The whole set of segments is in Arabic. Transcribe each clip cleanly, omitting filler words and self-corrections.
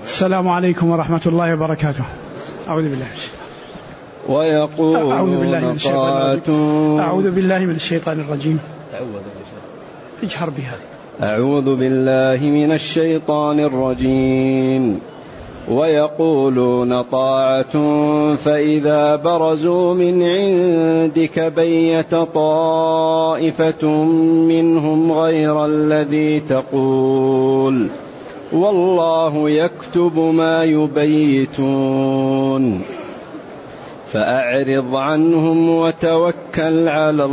السلام عليكم ورحمة الله وبركاته. أعوذ بالله أعوذ بالله من الشيطان الرجيم. اجهر بها. أعوذ بالله من الشيطان الرجيم. ويقولون طاعة فإذا برزوا من عندك بيت طائفة منهم غير الذي تقول والله يكتب ما يبيتون فأعرض عنهم وتوكل على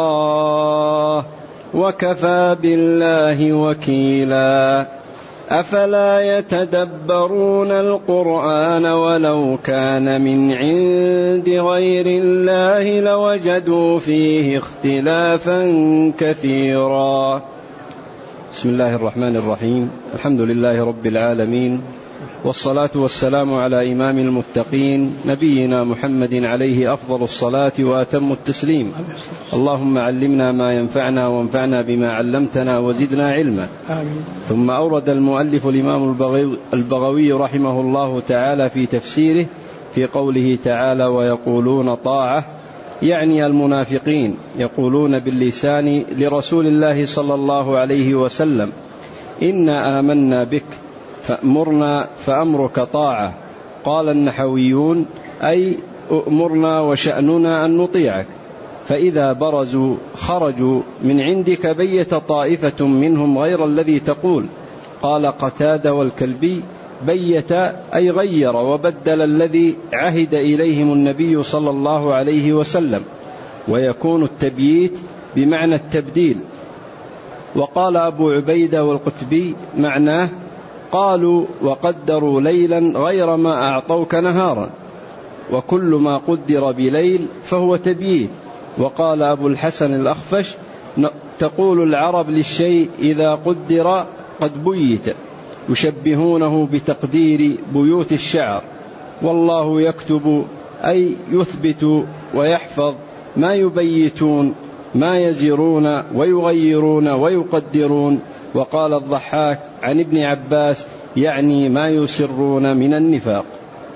الله وكفى بالله وكيلا. أفلا يتدبرون القرآن ولو كان من عند غير الله لوجدوا فيه اختلافا كثيرا. بسم الله الرحمن الرحيم. الحمد لله رب العالمين، والصلاة والسلام على إمام المتقين نبينا محمد عليه أفضل الصلاة وأتم التسليم. اللهم علمنا ما ينفعنا وانفعنا بما علمتنا وزدنا علما. آمين. ثم أورد المؤلف الإمام البغوي رحمه الله تعالى في تفسيره في قوله تعالى ويقولون طاعة، يعني المنافقين يقولون باللسان لرسول الله صلى الله عليه وسلم إنا آمنا بك فأمرنا فأمرك طاعة. قال النحويون أي أمرنا وشأننا أن نطيعك. فإذا برزوا خرجوا من عندك بيت طائفة منهم غير الذي تقول. قال قتادة والكلبي بيت أي غير وبدل الذي عهد إليهم النبي صلى الله عليه وسلم، ويكون التبييت بمعنى التبديل. وقال أبو عبيدة والقتبي معناه قالوا وقدروا ليلا غير ما أعطوك نهارا، وكل ما قدر بليل فهو تبييت. وقال أبو الحسن الأخفش تقول العرب للشيء إذا قدر قد بيت، يشبهونه بتقدير بيوت الشعر. والله يكتب أي يثبت ويحفظ ما يبيتون، ما يزرون ويغيرون ويقدرون. وقال الضحاك عن ابن عباس يعني ما يسرون من النفاق.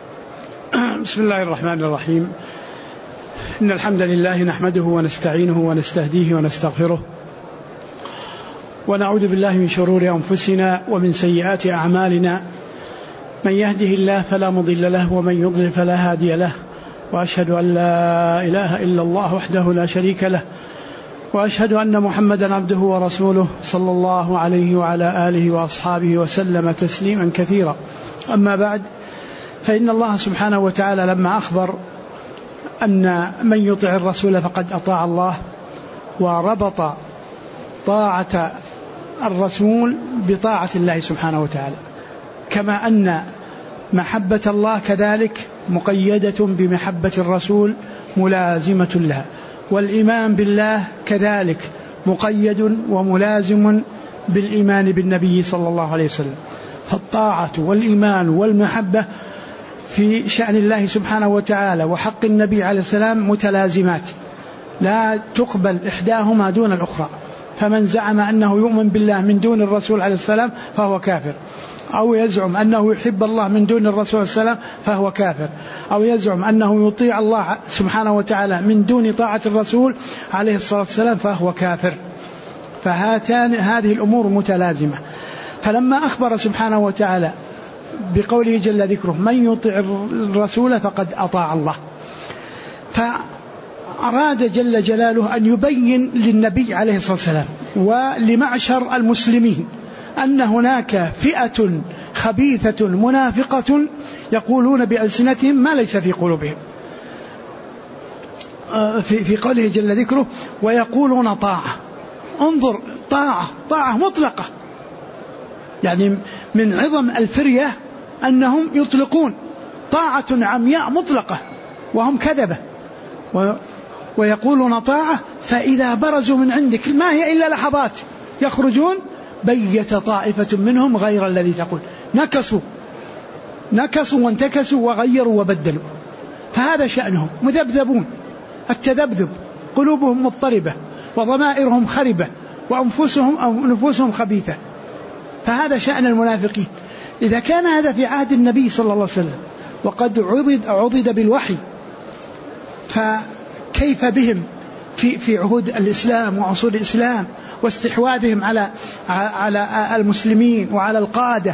بسم الله الرحمن الرحيم. إن الحمد لله نحمده ونستعينه ونستهديه ونستغفره، ونعوذ بالله من شرور أنفسنا ومن سيئات أعمالنا. من يهده الله فلا مضل له ومن يضلل فلا هادي له، وأشهد أن لا إله إلا الله وحده لا شريك له، وأشهد أن محمدا عبده ورسوله صلى الله عليه وعلى آله وأصحابه وسلم تسليما كثيرا. أما بعد، فإن الله سبحانه وتعالى لما أخبر أن من يطع الرسول فقد أطاع الله، وربط طاعة الرسول بطاعة الله سبحانه وتعالى، كما أن محبة الله كذلك مقيدة بمحبة الرسول ملازمة لها، والإيمان بالله كذلك مقيد وملازم بالإيمان بالنبي صلى الله عليه وسلم. فالطاعة والإيمان والمحبة في شأن الله سبحانه وتعالى وحق النبي عليه السلام متلازمات، لا تقبل إحداهما دون الأخرى. فمن زعم أنه يؤمن بالله من دون الرسول عليه السلام فهو كافر، أو يزعم أنه يحب الله من دون الرسول عليه السلام فهو كافر، أو يزعم أنه يطيع الله سبحانه وتعالى من دون طاعة الرسول عليه الصلاة والسلام فهو كافر. هذه الأمور متلازمة. فلما أخبر سبحانه وتعالى بقوله جل ذكره من يطيع الرسول فقد أطاع الله، فأراد جل جلاله أن يبين للنبي عليه الصلاة والسلام ولمعشر المسلمين أن هناك فئة خبيثة منافقة يقولون بألسنتهم ما ليس في قلوبهم. في قوله جل ذكره ويقولون طاعة، انظر، طاعة مطلقة، يعني من عظم الفرية أنهم يطلقون طاعة عمياء مطلقة وهم كذبة. ويقولون طاعة فإذا برزوا من عندك ما هي إلا لحظات يخرجون بيت طائفة منهم غير الذي تقول، نكسوا وانتكسوا وغيروا وبدلوا. فهذا شأنهم، مذبذبون، التذبذب، قلوبهم مضطربة وضمائرهم خربة وأنفسهم خبيثة. فهذا شأن المنافقين. إذا كان هذا في عهد النبي صلى الله عليه وسلم وقد عضد بالوحي، فكيف بهم في عهود الإسلام وعصور الإسلام واستحواذهم على المسلمين وعلى القادة؟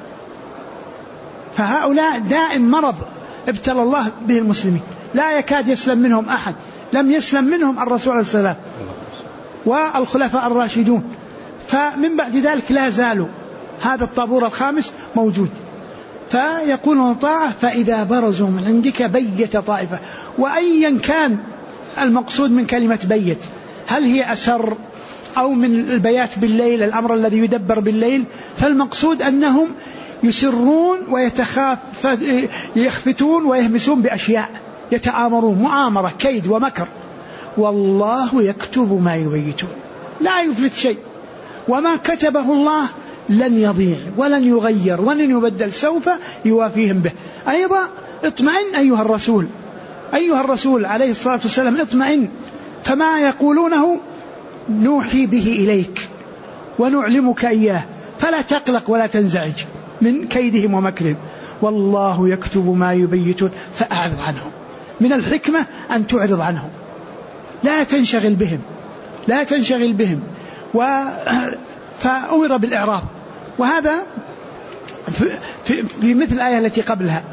فهؤلاء دائم مرض ابتلى الله به المسلمين، لا يكاد يسلم منهم أحد. لم يسلم منهم الرسول عليه السلام والخلفاء الراشدون، فمن بعد ذلك لا زالوا هذا الطابور الخامس موجود. فيقولون طاعة، فإذا برزوا من عندك بيت طائفة. وأيا كان المقصود من كلمة بيت، هل هي أسر أو من البيات بالليل، الأمر الذي يدبر بالليل، فالمقصود أنهم يسرون يخفتون ويهمسون بأشياء، يتآمرون مؤامرة كيد ومكر، والله يكتب ما يبيتون، لا يفلت شيء، وما كتبه الله لن يضيع ولن يغير ولن يبدل، سوف يوافيهم به. أيضا اطمئن أيها الرسول عليه الصلاة والسلام، اطمئن، فما يقولونه نوحي به إليك ونعلمك إياه، فلا تقلق ولا تنزعج من كيدهم ومكرهم، والله يكتب ما يبيتون فأعرض عنهم. من الحكمة أن تعرض عنهم، لا تنشغل بهم فأمر بالإعراض. وهذا في مثل الآية التي قبلها،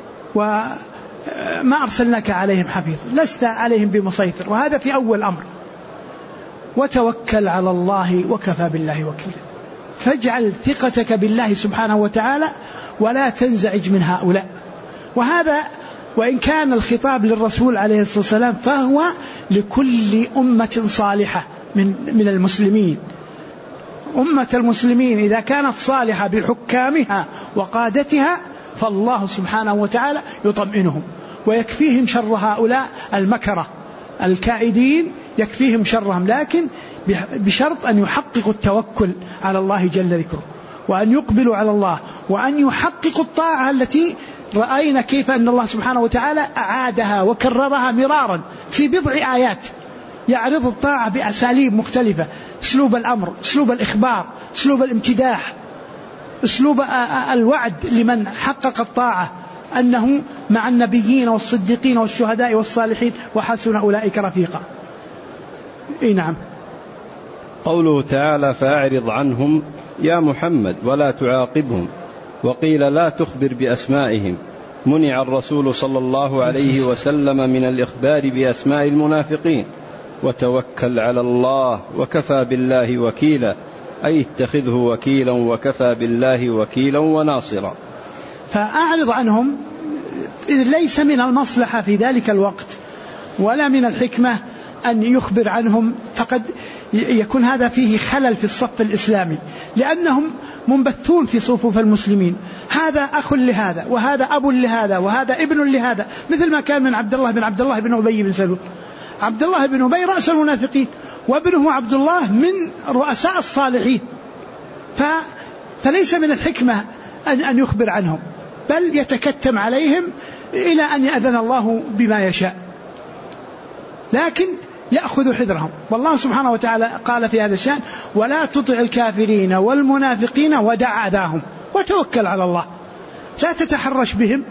وما أرسلناك عليهم حفيظ، لست عليهم بمسيطر، وهذا في أول أمر. وتوكل على الله وكفى بالله وكيلا، فاجعل ثقتك بالله سبحانه وتعالى ولا تنزعج من هؤلاء. وهذا وإن كان الخطاب للرسول عليه الصلاة والسلام فهو لكل أمة صالحة من المسلمين. أمة المسلمين إذا كانت صالحة بحكامها وقادتها فالله سبحانه وتعالى يطمئنهم ويكفيهم شر هؤلاء المكرة الكائدين، يكفيهم شرهم، لكن بشرط أن يحققوا التوكل على الله جل ذكره، وأن يقبلوا على الله، وأن يحققوا الطاعة التي رأينا كيف أن الله سبحانه وتعالى أعادها وكررها مرارا في بضع آيات، يعرض الطاعة بأساليب مختلفة، أسلوب الأمر، أسلوب الإخبار، أسلوب الامتداح، أسلوب الوعد لمن حقق الطاعة أنه مع النبيين والصديقين والشهداء والصالحين وحسن أولئك رفيقا. نعم. قوله تعالى فأعرض عنهم يا محمد ولا تعاقبهم، وقيل لا تخبر بأسمائهم. منع الرسول صلى الله عليه وسلم من الإخبار بأسماء المنافقين. وتوكل على الله وكفى بالله وكيلا، أي اتخذه وكيلا وكفى بالله وكيلا وناصرا. فأعرض عنهم إذ ليس من المصلحة في ذلك الوقت ولا من الحكمة أن يخبر عنهم، فقد يكون هذا فيه خلل في الصف الإسلامي، لأنهم منبثون في صفوف المسلمين، هذا أخ لهذا وهذا أب لهذا وهذا ابن لهذا، مثل ما كان من عبد الله بن أبي بن سلول. عبد الله بن أبي رأس المنافقين، وابنه عبد الله من رؤساء الصالحين، فليس من الحكمة أن يخبر عنهم، بل يتكتم عليهم إلى أن يأذن الله بما يشاء، لكن يأخذ حذرهم. والله سبحانه وتعالى قال في هذا الشأن ولا تطع الكافرين والمنافقين ودع أذاهم وتوكل على الله، لا تتحرش بهم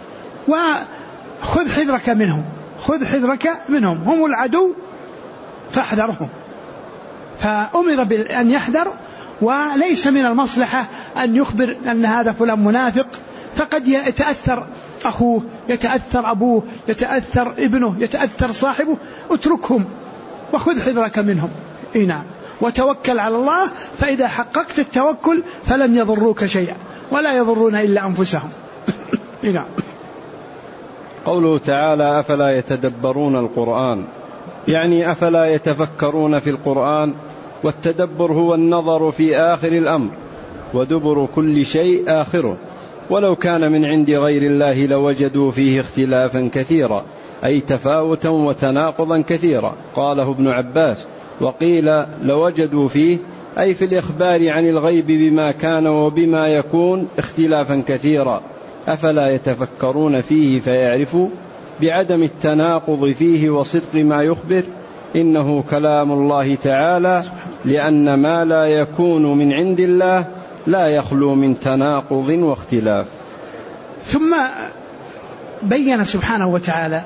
وخذ حذرك منهم، هم العدو فاحذرهم. فأمر بأن يحذر، وليس من المصلحة أن يخبر أن هذا فلان منافق، فقد يتأثر أخوه، يتأثر أبوه، يتأثر ابنه، يتأثر صاحبه، اتركهم وخذ حذرك منهم. نعم. وتوكل على الله، فإذا حققت التوكل فلن يضروك شيئا ولا يضرون إلا أنفسهم. نعم. قوله تعالى أفلا يتدبرون القرآن، يعني أفلا يتفكرون في القرآن. والتدبر هو النظر في آخر الأمر، ودبر كل شيء آخره، ولو كان من عند غير الله لوجدوا فيه اختلافا كثيرا، أي تفاوتا وتناقضا كثيرا. قاله ابن عباس. وقيل لوجدوا فيه أي في الإخبار عن الغيب بما كان وبما يكون اختلافا كثيرا. أفلا يتفكرون فيه فيعرفوا بعدم التناقض فيه وصدق ما يخبر. إنه كلام الله تعالى، لأن ما لا يكون من عند الله لا يخلو من تناقض واختلاف. ثم بين سبحانه وتعالى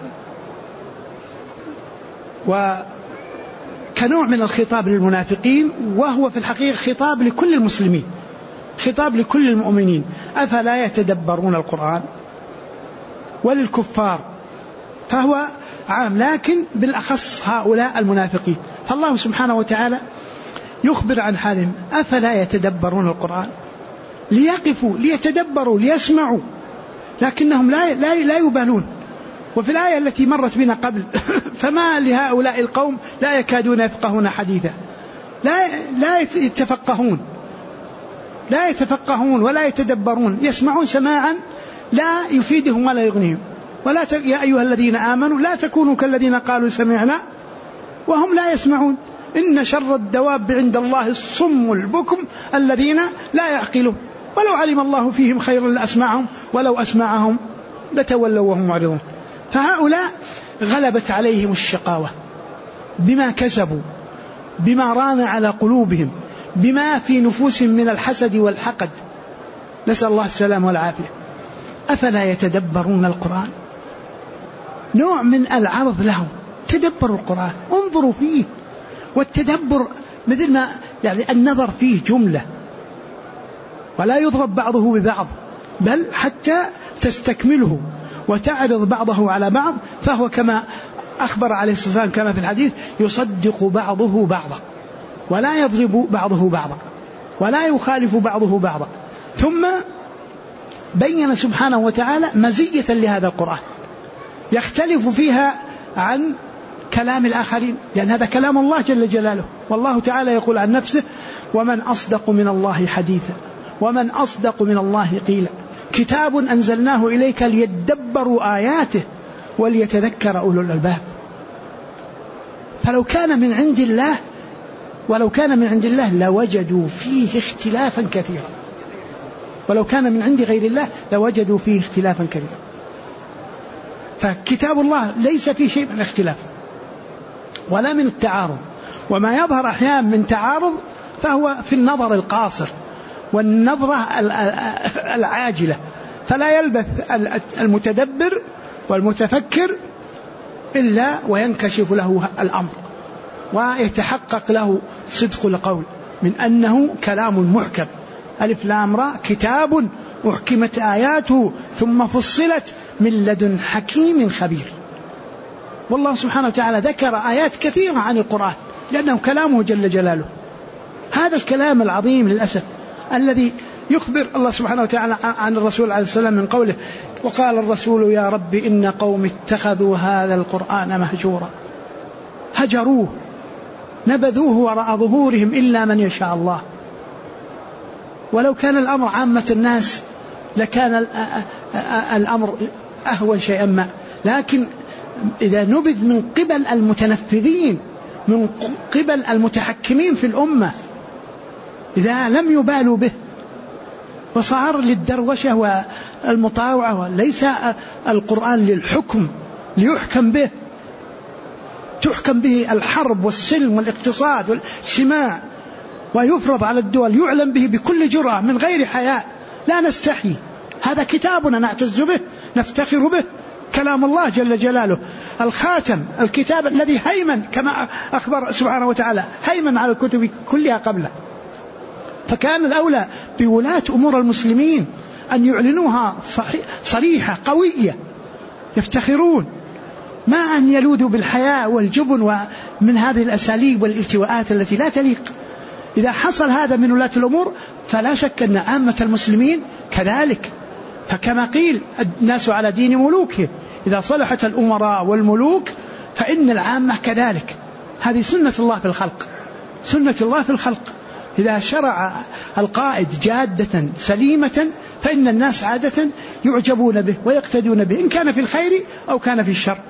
وكنوع من الخطاب للمنافقين، وهو في الحقيقة خطاب لكل المسلمين، خطاب لكل المؤمنين: أفلا يتدبرون القرآن؟ وللكفار فهو عام، لكن بالأخص هؤلاء المنافقين. فالله سبحانه وتعالى يخبر عن حالهم: أفلا يتدبرون القرآن؟ ليقفوا ليتدبروا ليسمعوا، لكنهم لا يبالون. وفي الآية التي مرت بنا قبل: فما لهؤلاء القوم لا يكادون يفقهون حديثا. لا يتفقهون ولا يتدبرون، يسمعون سماعا لا يفيدهم ولا يغنيهم. ولا يا أيها الذين آمنوا لا تكونوا كالذين قالوا سمعنا وهم لا يسمعون، إن شر الدواب عند الله الصم البكم الذين لا يعقلون، ولو علم الله فيهم خيرا لأسمعهم ولو أسمعهم لتولوا وهم معرضون. فهؤلاء غلبت عليهم الشقاوة بما كسبوا، بما ران على قلوبهم، بما في نفوسهم من الحسد والحقد، نسأل الله السلام والعافية. أفلا يتدبرون القرآن؟ نوع من العرض لهم: تدبروا القرآن، انظروا فيه. والتدبر مثل ما يعني النظر فيه جملة، ولا يضرب بعضه ببعض، بل حتى تستكمله وتعرض بعضه على بعض. فهو كما أخبر عليه الصلاة والسلام كما في الحديث: يصدق بعضه بعضا، ولا يضرب بعضه بعضا، ولا يخالف بعضه بعضا. ثم بين سبحانه وتعالى مزية لهذا القرآن يختلف فيها عن كلام الآخرين، لأن هذا كلام الله جل جلاله، والله تعالى يقول عن نفسه: ومن أصدق من الله حديثا ومن أصدق من الله قيلا، كتاب أنزلناه إليك ليدبروا آياته وليتذكر أولو الألباب. فلو كان من عند الله لوجدوا فيه اختلافا كثيرا، ولو كان من عند غير الله لوجدوا فيه اختلافا كثيرا. فكتاب الله ليس فيه شيء من الاختلاف ولا من التعارض، وما يظهر أحيانا من تعارض فهو في النظر القاصر والنظرة العاجلة، فلا يلبث المتدبر والمتفكر إلا وينكشف له الأمر ويتحقق له صدق القول من أنه كلام محكم. ألف لام را، كتاب أحكمت آياته ثم فصلت من لدن حكيم خبير. والله سبحانه وتعالى ذكر آيات كثيرة عن القرآن لأنه كلامه جل جلاله. هذا الكلام العظيم للأسف الذي يخبر الله سبحانه وتعالى عن الرسول عليه السلام من قوله: وقال الرسول يا رب إن قوم اتخذوا هذا القرآن مهجورا، هجروه نبذوه وراء ظهورهم إلا من يشاء الله. ولو كان الأمر عامة الناس لكان الأمر أهون شيئا ما، لكن إذا نبذ من قبل المتنفذين، من قبل المتحكمين في الأمة، إذا لم يبالوا به وصار للدروشة والمطاوعة، وليس القرآن للحكم ليحكم به، تحكم به الحرب والسلم والاقتصاد والاجتماع، ويفرض على الدول، يعلم به بكل جرأة من غير حياء، لا نستحي. هذا كتابنا نعتز به نفتخر به، كلام الله جل جلاله، الخاتم، الكتاب الذي هيمن كما أخبر سبحانه وتعالى، هيمن على الكتب كلها قبله. فكان الأولى بولاة أمور المسلمين أن يعلنوها صريحة قوية يفتخرون، ما أن يلوذوا بالحياء والجبن ومن هذه الأساليب والالتواءات التي لا تليق. إذا حصل هذا من ولاة الأمور فلا شك أن عامة المسلمين كذلك. فكما قيل: الناس على دين ملوكهم، إذا صلحت الأمراء والملوك فإن العامة كذلك. هذه سنة الله في الخلق، سنة الله في الخلق. إذا شرع القائد جادة سليمة فإن الناس عادة يعجبون به ويقتدون به، إن كان في الخير أو كان في الشر.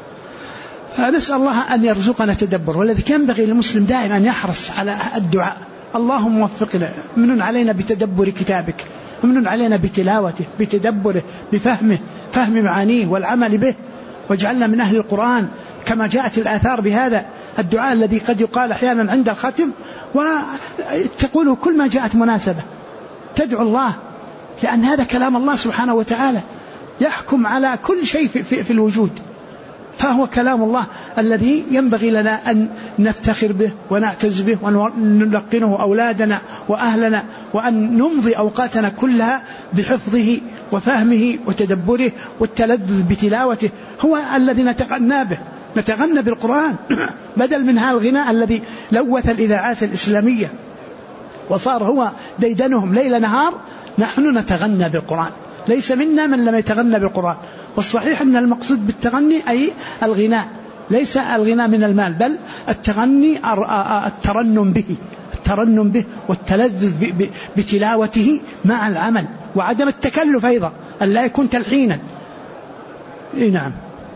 فنسأل الله أن يرزقنا تدبر، والذي ينبغي للمسلم دائما أن يحرص على الدعاء: اللهم وفقنا، منن علينا بتدبر كتابك، ومنن علينا بتلاوته، بتدبره، بفهمه، فهم معانيه والعمل به، واجعلنا من أهل القرآن كما جاءت الآثار بهذا الدعاء الذي قد يقال أحيانا عند الختم، وتقوله كل ما جاءت مناسبة، تدعو الله، لأن هذا كلام الله سبحانه وتعالى يحكم على كل شيء في الوجود، فهو كلام الله الذي ينبغي لنا أن نفتخر به ونعتز به ونلقنه أولادنا وأهلنا، وأن نمضي أوقاتنا كلها بحفظه وفهمه وتدبره والتلذذ بتلاوته. هو الذي نتغنى به، نتغنى بالقرآن بدل من هذا الغناء الذي لوث الإذاعات الإسلامية وصار هو ديدنهم ليل نهار. نحن نتغنى بالقرآن، ليس منا من لم يتغنى بالقرآن. والصحيح أن المقصود بالتغني أي الغناء، ليس الغناء من المال، بل التغني الترنم به والتلذذ بتلاوته مع العمل، وعدم التكلف أيضا، أن لا يكون تلحينا. نعم.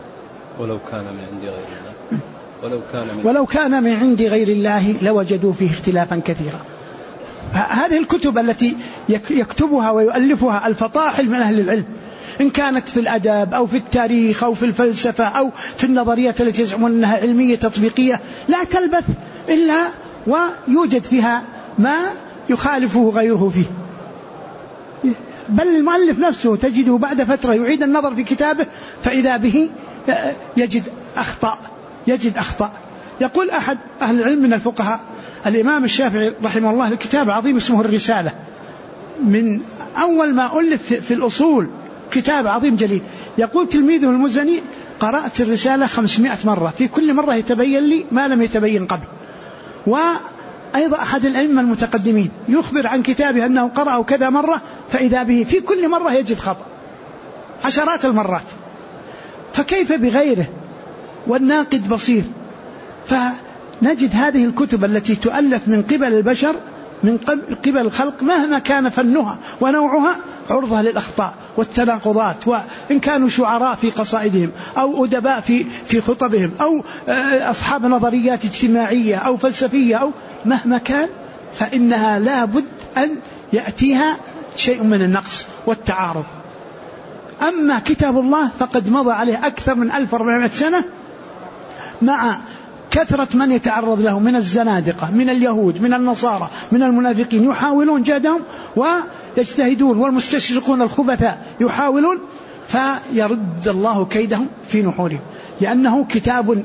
ولو كان من عند غير الله لوجدوا فيه اختلافا كثيرا. هذه الكتب التي يكتبها ويؤلفها الفطاحل من أهل العلم، إن كانت في الأدب أو في التاريخ أو في الفلسفة أو في النظريات التي يزعمون أنها علمية تطبيقية، لا تلبث إلا ويوجد فيها ما يخالفه غيره فيه. بل المؤلف نفسه تجده بعد فترة يعيد النظر في كتابه فإذا به يجد أخطاء. يقول أحد أهل العلم من الفقهاء الإمام الشافعي رحمه الله كتاب عظيم اسمه الرسالة، من أول ما ألف في الأصول، كتاب عظيم جليل. يقول تلميذه المزني: قرأت الرسالة 500 مرة، في كل مرة يتبين لي ما لم يتبين قبل. وأيضا أحد الأئمة المتقدمين يخبر عن كتابه أنه قرأه كذا مرة، فإذا به في كل مرة يجد خطأ عشرات المرات، فكيف بغيره والناقد بصير؟ فنجد هذه الكتب التي تؤلف من قبل البشر، من قبل الخلق، مهما كان فنها ونوعها، عرضة للأخطاء والتناقضات، وإن كانوا شعراء في قصائدهم أو أدباء في خطبهم أو أصحاب نظريات اجتماعية أو فلسفية أو مهما كان، فإنها لا بد أن يأتيها شيء من النقص والتعارض. أما كتاب الله فقد مضى عليه أكثر من 1400 سنة، مع كثرة من يتعرض له من الزنادقة، من اليهود، من النصارى، من المنافقين، يحاولون جهدهم ويجتهدون، والمستشرقون الخبثاء يحاولون، فيرد الله كيدهم في نحورهم، لأنه كتاب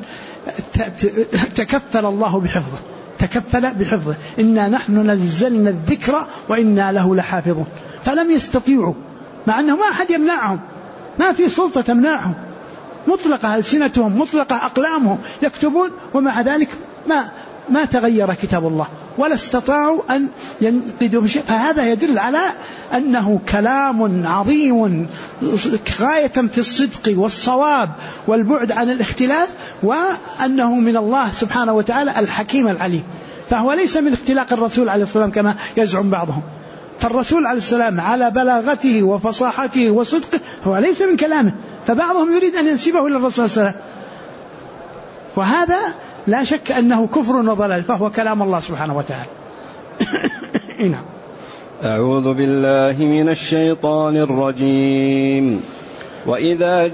تكفل الله بحفظه، تكفل بحفظه. إنا نحن نزلنا الذكر وإنا له لحافظون. فلم يستطيعوا، مع أنه ما أحد يمنعهم، ما في سلطة تمنعهم، مطلقة ألسنتهم، مطلقة أقلامهم، يكتبون، ومع ذلك ما تغير كتاب الله ولا استطاعوا أن ينقذوا بشيء. فهذا يدل على أنه كلام عظيم غاية في الصدق والصواب والبعد عن الاختلاف، وأنه من الله سبحانه وتعالى الحكيم العليم. فهو ليس من اختلاق الرسول عليه الصلاة والسلام كما يزعم بعضهم، فالرسول عليه السلام على بلاغته وفصاحته وصدقه هو ليس من كلامه، فبعضهم يريد أن ينسبه للرسول صلى الله عليه وسلم، وهذا لا شك أنه كفر وضلال، فهو كلام الله سبحانه وتعالى. نعم. أعوذ بالله من الشيطان الرجيم. وإذا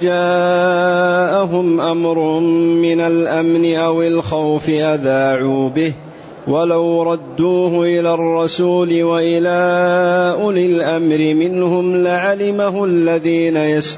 جاءهم أمر من الأمن أو الخوف أذاعوا به ولو ردوه إلى الرسول وإلى أولي الأمر منهم لعلمه الذين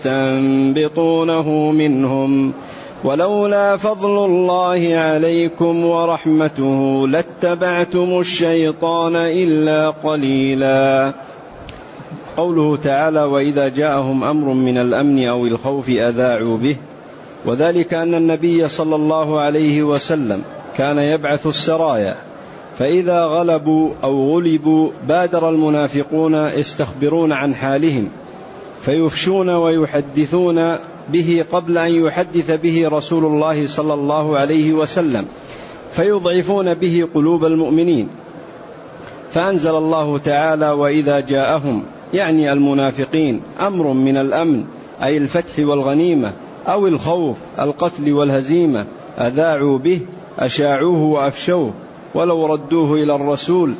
يستنبطونه منهم ولولا فضل الله عليكم ورحمته لاتبعتم الشيطان إلا قليلا. قوله تعالى: وإذا جاءهم أمر من الأمن أو الخوف أذاعوا به، وذلك أن النبي صلى الله عليه وسلم كان يبعث السرايا، فإذا غلبوا أو غلبوا بادر المنافقون يستخبرون عن حالهم فيفشون ويحدثون به قبل أن يحدث به رسول الله صلى الله عليه وسلم، فيضعفون به قلوب المؤمنين. فأنزل الله تعالى: وإذا جاءهم، يعني المنافقين، أمر من الأمن أي الفتح والغنيمة، أو الخوف القتل والهزيمة، أذاعوا به، أشاعوه وأفشوه، ولو ردوه إلى الرسول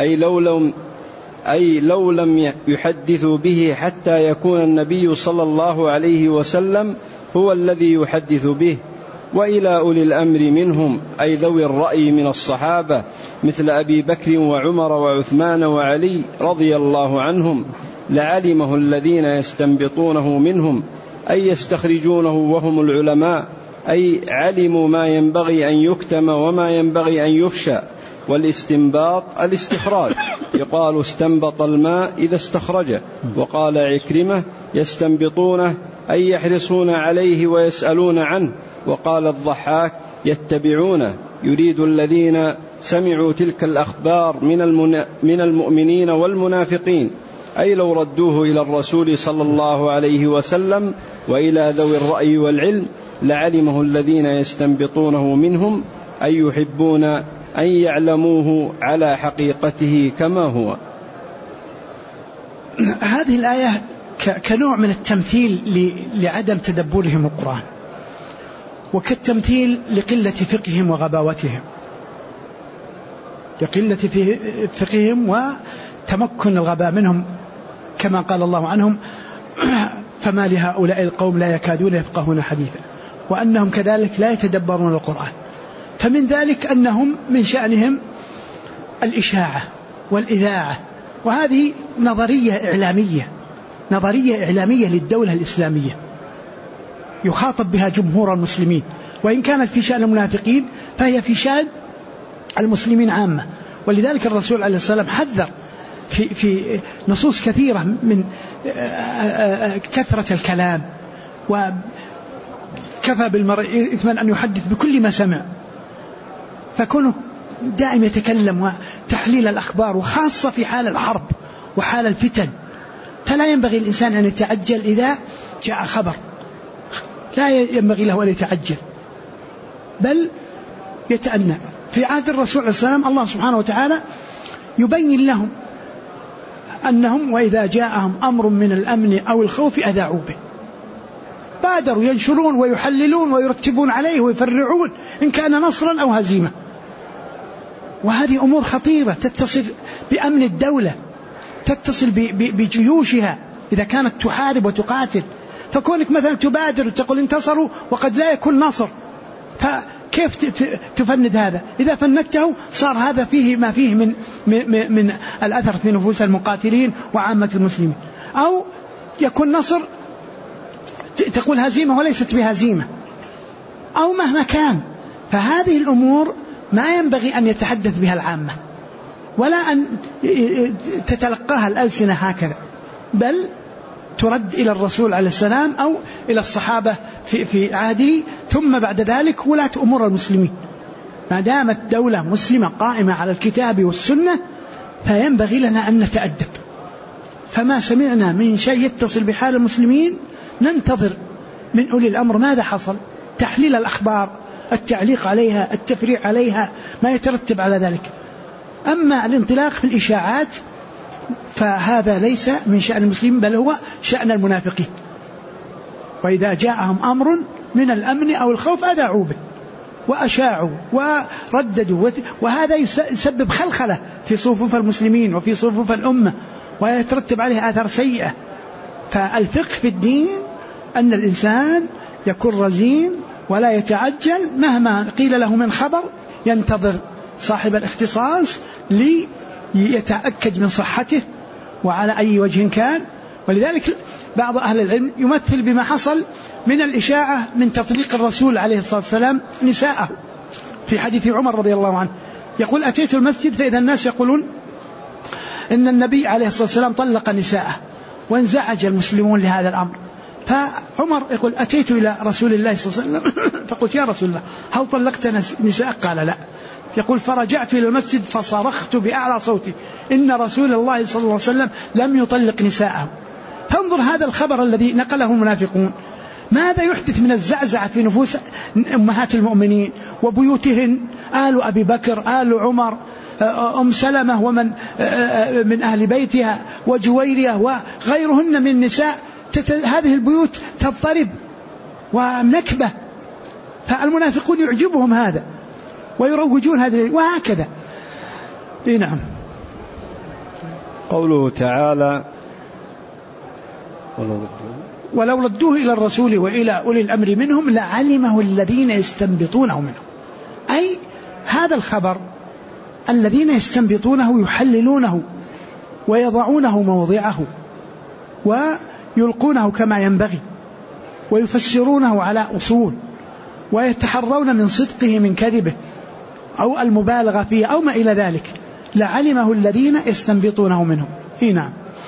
أي لو لم يحدثوا به حتى يكون النبي صلى الله عليه وسلم هو الذي يحدث به، وإلى أولي الأمر منهم أي ذوي الرأي من الصحابة مثل أبي بكر وعمر وعثمان وعلي رضي الله عنهم لعلمه الذين يستنبطونه منهم أي يستخرجونه وهم العلماء، أي علموا ما ينبغي أن يكتم وما ينبغي أن يفشى. والاستنباط الاستخراج، يقال استنبط الماء إذا استخرجه. وقال عكرمة يستنبطونه أي يحرصون عليه ويسألون عنه. وقال الضحاك يتبعونه، يريد الذين سمعوا تلك الأخبار من المؤمنين والمنافقين، أي لو ردوه إلى الرسول صلى الله عليه وسلم وإلى ذوي الرأي والعلم لعلمه الذين يستنبطونه منهم، أي يحبون أن يعلموه على حقيقته كما هو. هذه الآية كنوع من التمثيل لعدم تدبرهم القرآن، وكالتمثيل لقلة فقههم وغباوتهم، لقلة فقههم وتمكن الغباء منهم، كما قال الله عنهم فما لهؤلاء القوم لا يكادون يفقهون حديثا، وأنهم كذلك لا يتدبرون القرآن. فمن ذلك أنهم من شأنهم الإشاعة والإذاعة، وهذه نظرية إعلامية للدولة الإسلامية يخاطب بها جمهور المسلمين، وإن كانت في شأن المنافقين فهي في شأن المسلمين عامة. ولذلك الرسول عليه الصلاة والسلام حذر في نصوص كثيرة من كثرة الكلام، وكفى بالمرء إثما أن يحدث بكل ما سمع، فكونه دائما يتكلم وتحليل الأخبار، وخاصة في حال الحرب وحال الفتن، فلا ينبغي الإنسان أن يتعجل إذا جاء خبر، لا ينبغي له أن يتعجل، بل يتأنى. في عهد الرسول عليه الصلاة والسلام الله سبحانه وتعالى يبين لهم أنهم وإذا جاءهم أمر من الأمن أو الخوف أذاعوا به، بادروا ينشرون ويحللون ويرتبون عليه ويفرعون إن كان نصرا أو هزيمة. وهذه أمور خطيرة تتصل بأمن الدولة، تتصل بجيوشها إذا كانت تحارب وتقاتل. فكونك مثلا تبادر وتقول انتصروا وقد لا يكون نصر، فكيف تفند هذا؟ إذا فندته صار هذا فيه ما فيه من الأثر في نفوس المقاتلين وعامة المسلمين، أو يكون نصر تقول هزيمة وليست بهزيمة، أو مهما كان. فهذه الأمور ما ينبغي أن يتحدث بها العامة، ولا أن تتلقاها الألسنة هكذا، بل ترد إلى الرسول عليه السلام أو إلى الصحابة في عهده، ثم بعد ذلك ولاة أمور المسلمين. ما دامت دولة مسلمة قائمة على الكتاب والسنة فينبغي لنا أن نتأدب. فما سمعنا من شيء يتصل بحال المسلمين ننتظر من أولي الأمر ماذا حصل، تحليل الأخبار، التعليق عليها، التفريع عليها، ما يترتب على ذلك. أما الانطلاق في الإشاعات فهذا ليس من شأن المسلمين، بل هو شأن المنافقين. وإذا جاءهم أمر من الأمن أو الخوف أذاعوا به وأشاعوا ورددوا، وهذا يسبب خلخلة في صفوف المسلمين وفي صفوف الأمة، ويترتب عليه آثار سيئة. فالفقه في الدين أن الإنسان يكون رزين ولا يتعجل، مهما قيل له من خبر ينتظر صاحب الاختصاص ليتأكد من صحته وعلى أي وجه كان. ولذلك بعض أهل العلم يمثل بما حصل من الإشاعة من تطليق الرسول عليه الصلاة والسلام نساءه في حديث عمر رضي الله عنه، يقول أتيت المسجد فإذا الناس يقولون إن النبي عليه الصلاة والسلام طلق نساءه، وانزعج المسلمون لهذا الأمر. فعمر يقول أتيت إلى رسول الله صلى الله عليه وسلم فقلت يا رسول الله هل طلقت نساء؟ قال لا. يقول فرجعت إلى المسجد فصرخت بأعلى صوتي إن رسول الله صلى الله عليه وسلم لم يطلق نساءه. فانظر هذا الخبر الذي نقله المنافقون ماذا يحدث من الزعزعة في نفوس أمهات المؤمنين وبيوتهن، آل أبي بكر، آل عمر، أم سلمة ومن من أهل بيتها وجويرية وغيرهن من النساء. هذه البيوت تضطرب ونكبة، فالمنافقون يعجبهم هذا ويروجون هذه وهكذا. نعم. قوله تعالى ولو ردوه إلى الرسول وإلى أولي الأمر منهم لعلمه الذين يستنبطونه منهم، أي هذا الخبر الذين يستنبطونه يحللونه ويضعونه موضعه ويلقونه كما ينبغي ويفسرونه على أصول ويتحرون من صدقه من كذبه أو المبالغة فيه أو ما إلى ذلك، لعلمه الذين يستنبطونه منهم. نعم.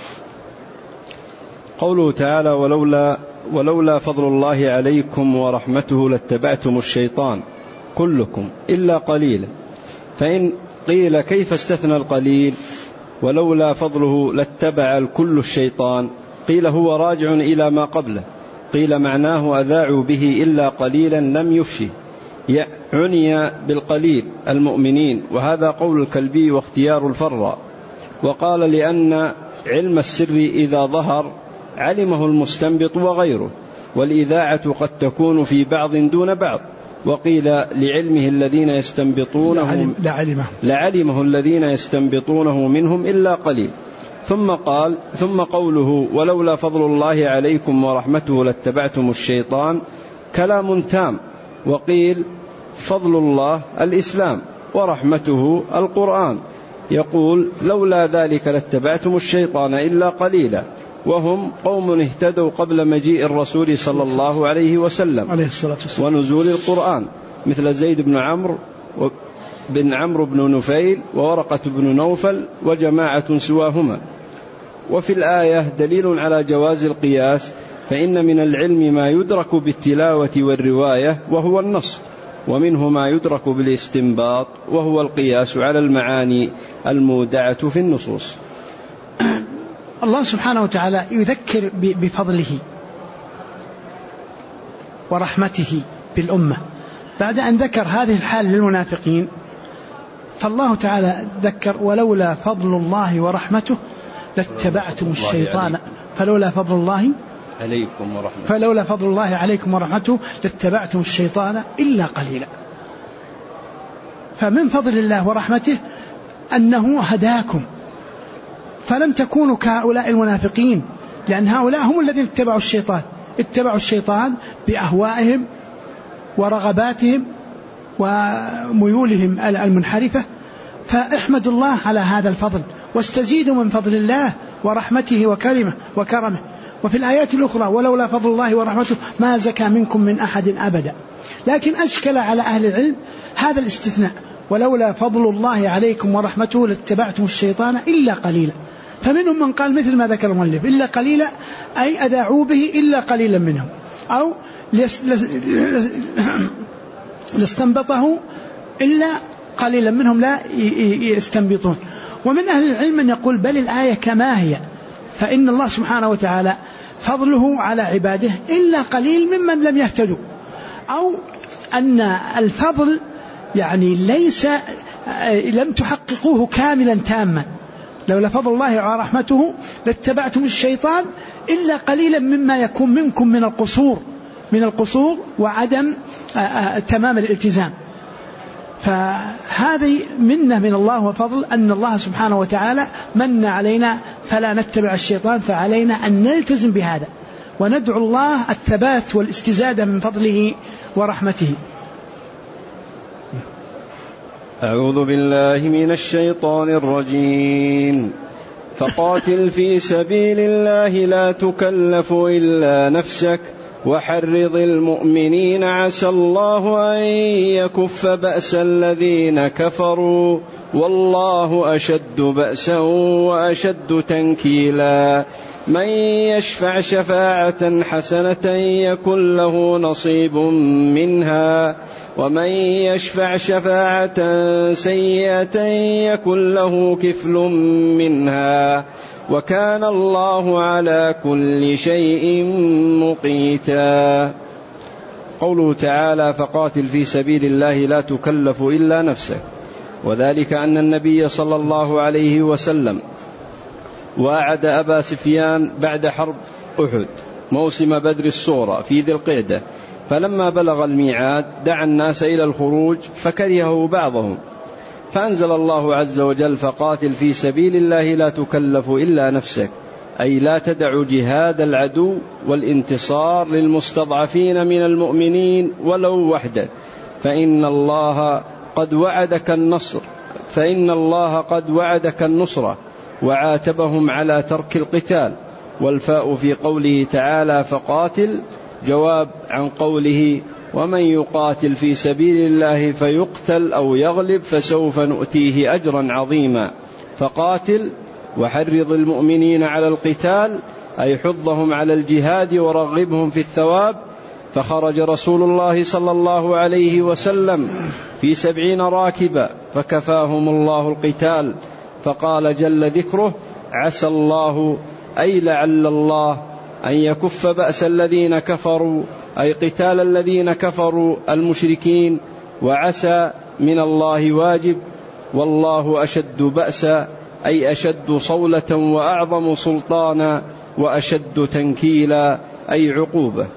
قوله تعالى ولولا فضل الله عليكم ورحمته لاتبعتم الشيطان كلكم إلا قليلا، فإن قيل كيف استثنى القليل ولولا فضله لاتبع الكل الشيطان، قيل هو راجع إلى ما قبله، قيل معناه أذاعوا به إلا قليلا لم يفشه، عني بالقليل المؤمنين، وهذا قول الكلبي واختيار الفراء. وقال لأن علم السر إذا ظهر علمه المستنبط وغيره، والإذاعة قد تكون في بعض دون بعض. وقيل لعلمه الذين يستنبطونه لعلمه الذين يستنبطونه منهم إلا قليل. ثم قوله ولولا فضل الله عليكم ورحمته لاتبعتم الشيطان كلام تام. وقيل فضل الله الإسلام ورحمته القرآن، يقول لولا ذلك لاتبعتم الشيطان إلا قليلا، وهم قوم اهتدوا قبل مجيء الرسول صلى الله عليه وسلم ونزول القرآن، مثل زيد بن عمرو بن نفيل وورقة بن نوفل وجماعة سواهما. وفي الآية دليل على جواز القياس، فإن من العلم ما يدرك بالتلاوة والرواية وهو النص، ومنه ما يدرك بالاستنباط وهو القياس على المعاني المودعة في النصوص. الله سبحانه وتعالى يذكر بفضله ورحمته بالأمة بعد أن ذكر هذه الحال للمنافقين، فالله تعالى ذكر ولولا فضل الله ورحمته لاتبعتم الشيطان فلولا فضل الله عليكم ورحمته لاتبعتم الشيطان إلا قليلا. فمن فضل الله ورحمته أنه هداكم، فلم تكونوا كهؤلاء المنافقين، لأن هؤلاء هم الذين اتبعوا الشيطان بأهوائهم ورغباتهم وميولهم المنحرفة. فاحمدوا الله على هذا الفضل واستزيدوا من فضل الله ورحمته وكرمه. وفي الآيات الأخرى ولولا فضل الله ورحمته ما زكى منكم من أحد أبدا. لكن أشكل على أهل العلم هذا الاستثناء ولولا فضل الله عليكم ورحمته لاتبعتم الشيطان إلا قليلا. فمنهم من قال مثل ما ذكر المؤلف إلا قليلا، أي أذاعوا به إلا قليلا منهم، أو لاستنبطه إلا قليلا منهم لا يستنبطون. ومن أهل العلم من يقول بل الآية كما هي، فإن الله سبحانه وتعالى فضله على عباده إلا قليل ممن لم يهتدوا، أو أن الفضل يعني لم تحققوه كاملا تاما. لولا فضل الله ورحمته لاتبعتم الشيطان إلا قليلا مما يكون منكم من القصور وعدم تمام الالتزام. فهذه منة من الله وفضل أن الله سبحانه وتعالى من علينا فلا نتبع الشيطان، فعلينا أن نلتزم بهذا وندعو الله الثبات والاستزادة من فضله ورحمته. أعوذ بالله من الشيطان الرجيم. فقاتل في سبيل الله لا تكلف إلا نفسك وحرض المؤمنين عسى الله أن يكف بأس الذين كفروا والله أشد بأسا وأشد تنكيلا. من يشفع شفاعة حسنة يكن له نصيب منها ومن يشفع شفاعة سيئة يكن له كفل منها وكان الله على كل شيء مقيتا. قوله تعالى فقاتل في سبيل الله لا تكلف إلا نفسك، وذلك أن النبي صلى الله عليه وسلم وعد أبا سفيان بعد حرب أحد موسم بدر الصورة في ذي القعدة، فلما بلغ الميعاد دعا الناس إلى الخروج فكرهه بعضهم، فأنزل الله عز وجل فقاتل في سبيل الله لا تكلف إلا نفسك أي لا تدع جهاد العدو والانتصار للمستضعفين من المؤمنين ولو وحده، فإن الله قد وعدك النصرة وعاتبهم على ترك القتال. والفاء في قوله تعالى فقاتل جواب عن قوله ومن يقاتل في سبيل الله فيقتل أو يغلب فسوف نؤتيه أجرا عظيما. فقاتل وحرض المؤمنين على القتال، أي حضهم على الجهاد ورغبهم في الثواب. فخرج رسول الله صلى الله عليه وسلم في 70 راكبا فكفاهم الله القتال، فقال جل ذكره عسى الله أي لعل الله أن يكف بأس الذين كفروا، أي قتال الذين كفروا المشركين، وعسى من الله واجب، والله أشد بأسا أي أشد صولة وأعظم سلطانا وأشد تنكيلا أي عقوبة.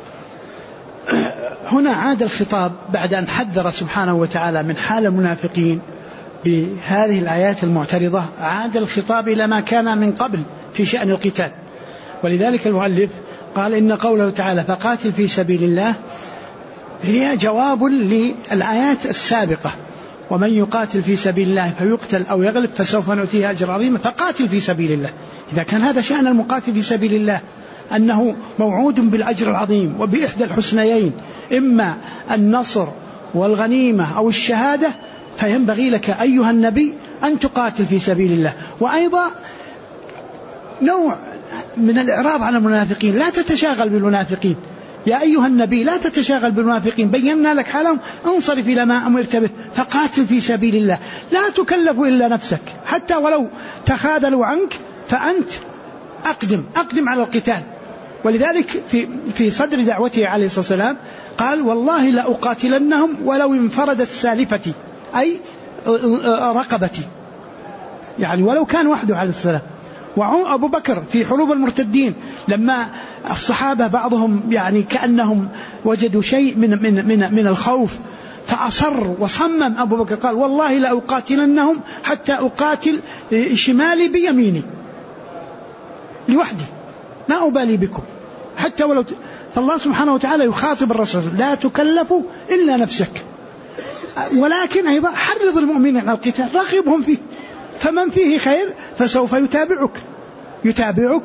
هنا عاد الخطاب بعد أن حذر سبحانه وتعالى من حال المنافقين بهذه الآيات المعترضة، عاد الخطاب إلى ما كان من قبل في شأن القتال. ولذلك المؤلف قال إن قوله تعالى فقاتل في سبيل الله هي جواب للآيات السابقة، ومن يقاتل في سبيل الله فيقتل أو يغلب فسوف نؤتيه أجر عظيما. فقاتل في سبيل الله، إذا كان هذا شأن المقاتل في سبيل الله أنه موعود بالأجر العظيم وبإحدى الحسنيين، إما النصر والغنيمة أو الشهادة، فينبغي لك أيها النبي أن تقاتل في سبيل الله. وأيضا نوع من الإعراض عن المنافقين، لا تتشاغل بالمنافقين يا أيها النبي، لا تتشاغل بالمنافقين، بينا لك حالهم، انصرف إلى ما أمرت به، فقاتل في سبيل الله، لا تكلف إلا نفسك، حتى ولو تخاذلوا عنك فأنت أقدم على القتال. ولذلك في صدر دعوته عليه الصلاة والسلام قال والله لأقاتلنهم ولو انفردت سالفتي، أي رقبتي، يعني ولو كان وحده عليه السلام. وأبو بكر في حروب المرتدين لما الصحابة بعضهم يعني كأنهم وجدوا شيء من الخوف فأصر وصمم أبو بكر قال والله لأقاتلنهم حتى أقاتل شمالي بيميني لوحدي، ما أبالي بكم حتى ولو. فالله سبحانه وتعالى يخاطب الرسول لا تكلف إلا نفسك، ولكن أيضا حرض المؤمنين على القتال، رغبهم فيه، فمن فيه خير فسوف يتابعك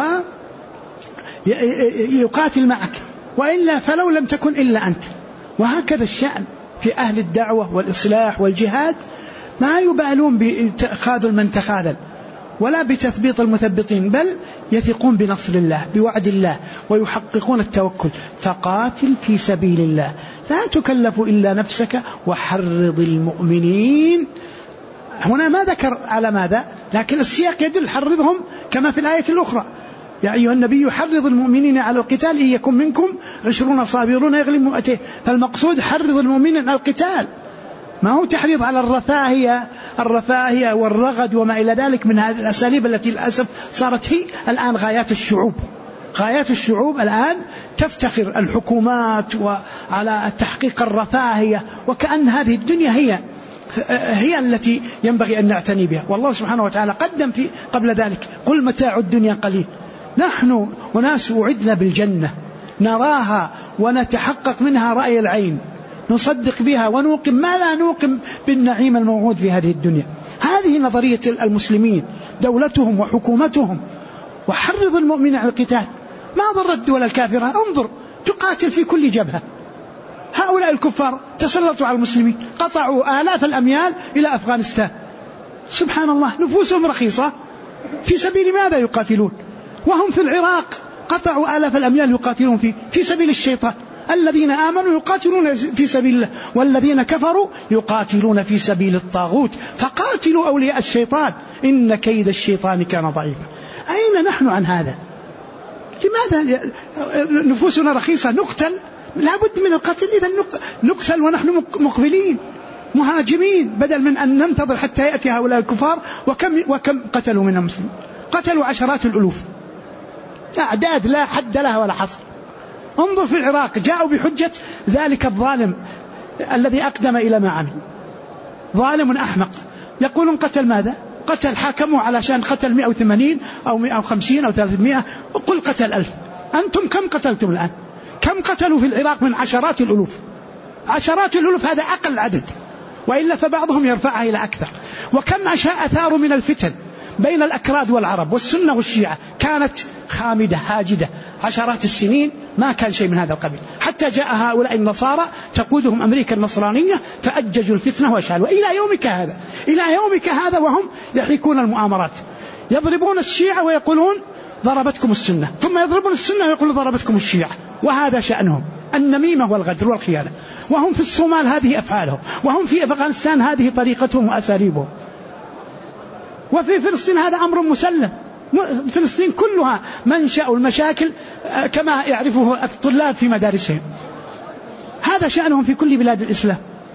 ويقاتل معك، وإلا فلو لم تكن إلا أنت. وهكذا الشأن في أهل الدعوة والإصلاح والجهاد، ما يبالون بتخاذل من تخاذل ولا بتثبيط المثبطين، بل يثقون بنصر الله بوعد الله ويحققون التوكل. فقاتل في سبيل الله لا تكلف إلا نفسك وحرض المؤمنين. هنا ما ذكر على ماذا، لكن السياق يدل حرضهم كما في الآية الأخرى يا أيها النبي حرض المؤمنين على القتال إن يكن منكم 20 صابرون يغلبوا 200. فالمقصود حرض المؤمنين على القتال، ما هو تحريض على الرفاهية والرغد وما إلى ذلك من هذه الأساليب التي للأسف صارت هي الآن غايات الشعوب الآن تفتخر الحكومات وعلى تحقيق الرفاهية، وكأن هذه الدنيا هي التي ينبغي أن نعتني بها. والله سبحانه وتعالى قدم قبل ذلك قل متاع الدنيا قليل. نحن وناس وعدنا بالجنة نراها ونتحقق منها رأي العين، نصدق بها ونوقم ما لا نوقم بالنعيم الموعود في هذه الدنيا. هذه نظرية المسلمين، دولتهم وحكومتهم. وحرض المؤمن على القتال، ما ضر الدول الكافرة، انظر تقاتل في كل جبهة. هؤلاء الكفار تسلطوا على المسلمين، قطعوا آلاف الأميال إلى أفغانستان، سبحان الله، نفوسهم رخيصة، في سبيل ماذا يقاتلون؟ وهم في العراق قطعوا آلاف الأميال يقاتلون في سبيل الشيطان. الذين آمنوا يقاتلون في سبيل الله، والذين كفروا يقاتلون في سبيل الطاغوت، فقاتلوا أولياء الشيطان إن كيد الشيطان كان ضعيفا. أين نحن عن هذا؟ لماذا نفوسنا رخيصة؟ نقتل، لا بد من القتل، إذا نقتل ونحن مقبلين مهاجمين، بدل من أن ننتظر حتى يأتي هؤلاء الكفار. وكم قتلوا من المسلمين؟ قتلوا عشرات الألوف، أعداد لا حد لها ولا حصر. انظر في العراق جاءوا بحجة ذلك الظالم الذي أقدم إلى ما عمل، ظالم أحمق، يقولون قتل ماذا؟ قتل، حاكموا علشان قتل 180 أو 150 أو 300، قل قتل 1000. أنتم كم قتلتم الآن؟ كم قتلوا في العراق من عشرات الألوف؟ عشرات الألوف هذا أقل عدد، وإلا فبعضهم يرفعها إلى أكثر. وكم أثاروا من الفتن بين الأكراد والعرب والسنة والشيعة، كانت خامدة هاجدة عشرات السنين، ما كان شيء من هذا القبيل، حتى جاء هؤلاء النصارى تقودهم أمريكا النصرانية فأججوا الفتنة وأشعلوا. إلى يومك هذا وهم يحركون المؤامرات، يضربون الشيعة ويقولون ضربتكم السنة، ثم يضربون السنة ويقولون ضربتكم الشيعة، وهذا شأنهم، النميمة والغدر والخيانة. وهم في الصومال هذه أفعالهم، وهم في أفغانستان هذه طريقتهم وأساليبهم، وفي فلسطين هذا أمر مسلم. فلسطين كلها منشأ المشاكل كما يعرفه الطلاب في مدارسهم، هذا شأنهم في كل بلاد الإسلام.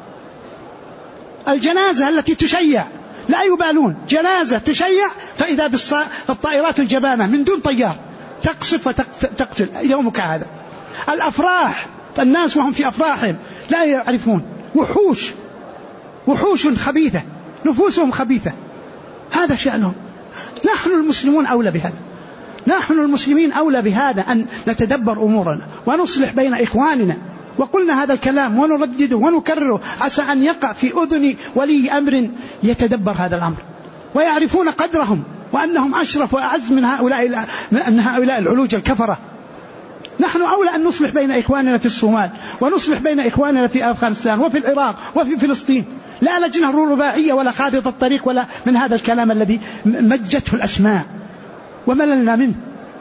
الجنازة التي تشيع لا يبالون، جنازة تشيع فإذا بالطائرات الجبانة من دون طيار تقصف وتقتل. يومك هذا. الأفراح، الناس وهم في أفراحهم لا يعرفون، وحوش خبيثة، نفوسهم خبيثة، هذا شأنهم. نحن المسلمون أولى بهذا، نحن المسلمين أولى بهذا، أن نتدبر أمورنا ونصلح بين إخواننا. وقلنا هذا الكلام ونردده ونكرره، عسى أن يقع في أذن ولي أمر يتدبر هذا الأمر ويعرفون قدرهم، وأنهم أشرف وأعز من هؤلاء العلوج الكفرة. نحن أولى أن نصلح بين إخواننا في الصومال، ونصلح بين إخواننا في أفغانستان وفي العراق وفي فلسطين، لا لجنة رباعية ولا خارطة الطريق ولا من هذا الكلام الذي مجته الأسماء ومللنا منه.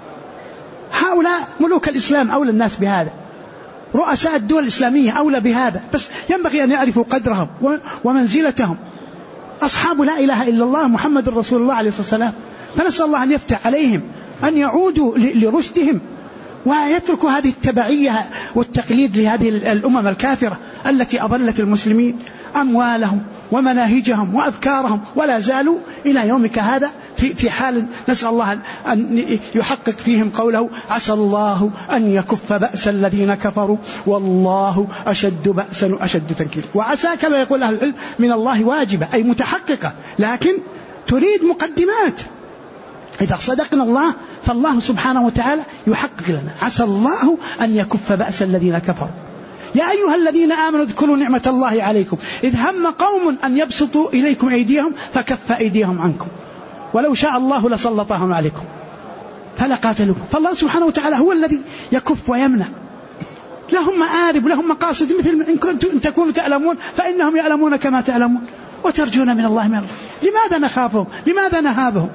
هؤلاء ملوك الإسلام أولى الناس بهذا، رؤساء الدول الإسلامية أولى بهذا، بس ينبغي أن يعرفوا قدرهم ومنزلتهم. أصحاب لا إله إلا الله محمد رسول الله عليه الصلاة والسلام، فنسأل الله أن يفتح عليهم، أن يعودوا لرشدهم ويتركوا هذه التبعية والتقليد لهذه الأمم الكافرة التي أضلت المسلمين أموالهم ومناهجهم وأفكارهم، ولا زالوا إلى يومك هذا في حال نسأل الله أن يحقق فيهم قوله: عسى الله أن يكف بأس الذين كفروا والله أشد بأسا وأشد تنكيلا. وعسى كما يقول أهل العلم من الله واجبة، أي متحققة، لكن تريد مقدمات. إذا صدقنا الله فالله سبحانه وتعالى يحقق لنا. عسى الله أن يكف بأس الذين كفروا. يا أيها الذين آمنوا اذكروا نعمة الله عليكم إذ هم قوم أن يبسطوا إليكم أيديهم فكف أيديهم عنكم ولو شاء الله لسلطهم عليكم فلقاتلوكم. فالله سبحانه وتعالى هو الذي يكف ويمنع. لهم مآرب ولهم مقاصد، مثل إن كنتم تكونوا تعلمون فإنهم يعلمون كما تعلمون وترجون من الله ما يرجون. لماذا نخافهم؟ لماذا نهابهم؟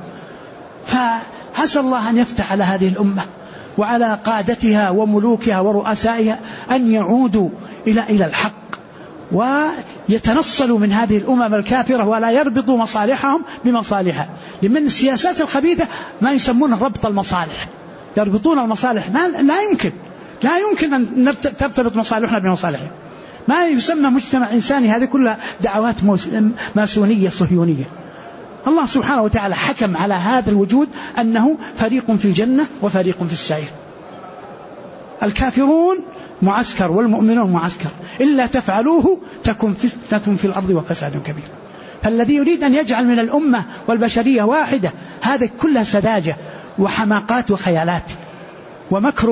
فعسى الله أن يفتح على هذه الأمة وعلى قادتها وملوكها ورؤسائها أن يعودوا إلى الحق ويتنصلوا من هذه الأمم الكافرة ولا يربطوا مصالحهم بمصالحها. لمن السياسات الخبيثة ما يسمون ربط المصالح، يربطون المصالح. لا يمكن أن ترتبط مصالحنا بمصالحهم. ما يسمى مجتمع إنساني، هذه كلها دعوات ماسونية صهيونية. الله سبحانه وتعالى حكم على هذا الوجود أنه فريق في الجنة وفريق في السعير. الكافرون معسكر والمؤمنون معسكر، إلا تفعلوه تكن فتنة في الأرض وفساد كبير. فالذي يريد أن يجعل من الأمة والبشرية واحدة هذا كلها سذاجة وحماقات وخيالات ومكر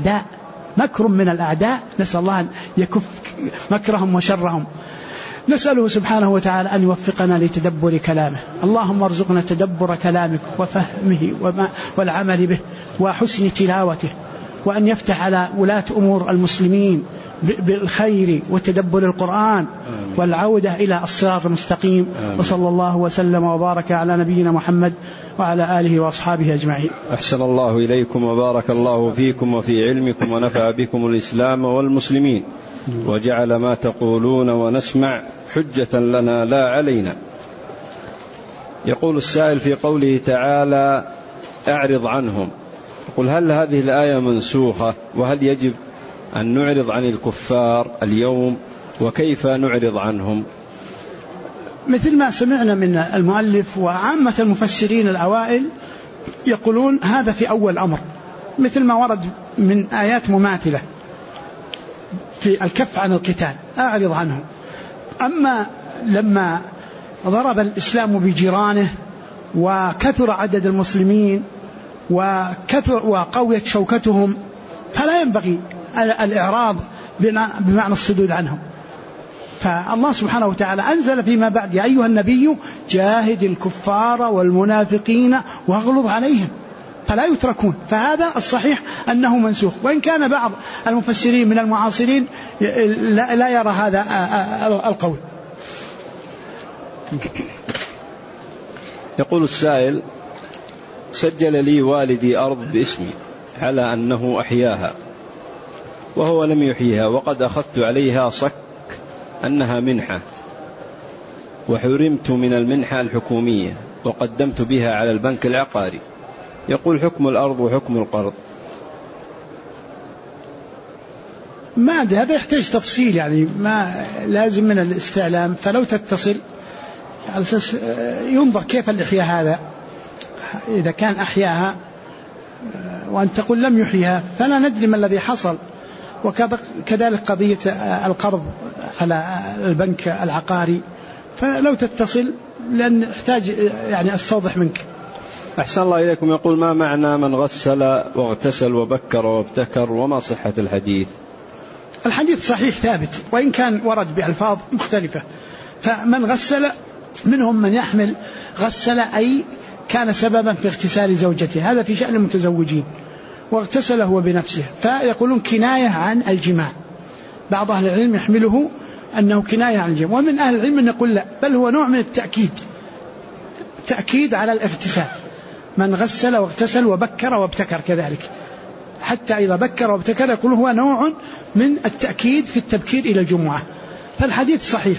من الأعداء. نسأل الله أن يكف مكرهم وشرهم. نسأله سبحانه وتعالى أن يوفقنا لتدبر كلامه. اللهم ارزقنا تدبر كلامك وفهمه والعمل به وحسن تلاوته، وأن يفتح على ولاة أمور المسلمين بالخير وتدبر القرآن والعودة إلى الصراط المستقيم. وصلى الله وسلم وبارك على نبينا محمد وعلى آله وأصحابه أجمعين. أحسن الله إليكم وبارك الله فيكم وفي علمكم ونفع بكم الإسلام والمسلمين، وجعل ما تقولون ونسمع حجة لنا لا علينا. يقول السائل في قوله تعالى: أعرض عنهم، يقول: هل هذه الآية منسوخة؟ وهل يجب أن نعرض عن الكفار اليوم؟ وكيف نعرض عنهم؟ مثل ما سمعنا من المؤلف وعامة المفسرين الأوائل يقولون هذا في أول أمر، مثل ما ورد من آيات مماثلة في الكف عن القتال، أعرض عنهم. أما لما ضرب الإسلام بجيرانه وكثر عدد المسلمين وقويت شوكتهم، فلا ينبغي الإعراض بمعنى الصدود عنهم. فالله سبحانه وتعالى أنزل فيما بعد: يا أيها النبي جاهد الكفار والمنافقين واغلظ عليهم، فلا يتركون. فهذا الصحيح أنه منسوخ، وإن كان بعض المفسرين من المعاصرين لا يرى هذا القول. يقول السائل: سجل لي والدي أرض باسمي على أنه أحياها وهو لم يحييها، وقد أخذت عليها صك أنها منحة، وحرمت من المنحة الحكومية وقدمت بها على البنك العقاري. يقول: حكم الأرض وحكم القرض. ما هذا يحتاج تفصيل، يعني ما لازم من الاستعلام، فلو تتصل على أساس ينظر كيف الإحياء هذا. إذا كان أحياها وأن تقول لم يحييها فلا ندري ما الذي حصل. وكذلك قضية القرض على البنك العقاري، فلو تتصل لأن احتاج يعني أستوضح منك. أحسن الله إليكم. يقول: ما معنى من غسل واغتسل وبكر وابتكر، وما صحة الحديث؟ الحديث صحيح ثابت، وإن كان ورد بألفاظ مختلفة. فمن غسل منهم من يحمل غسل أي كان سببا في اغتسال زوجته، هذا في شأن المتزوجين، واغتسل هو بنفسه، فيقولون كناية عن الجماع. بعض أهل العلم يحمله أنه كناية عن الجماع، ومن أهل العلم يقول لا، بل هو نوع من التأكيد، تأكيد على الاغتسال. من غسل واغتسل وبكر وابتكر كذلك، حتى إذا بكر وابتكر يقول هو نوع من التأكيد في التبكير إلى الجمعة، فالحديث صحيح.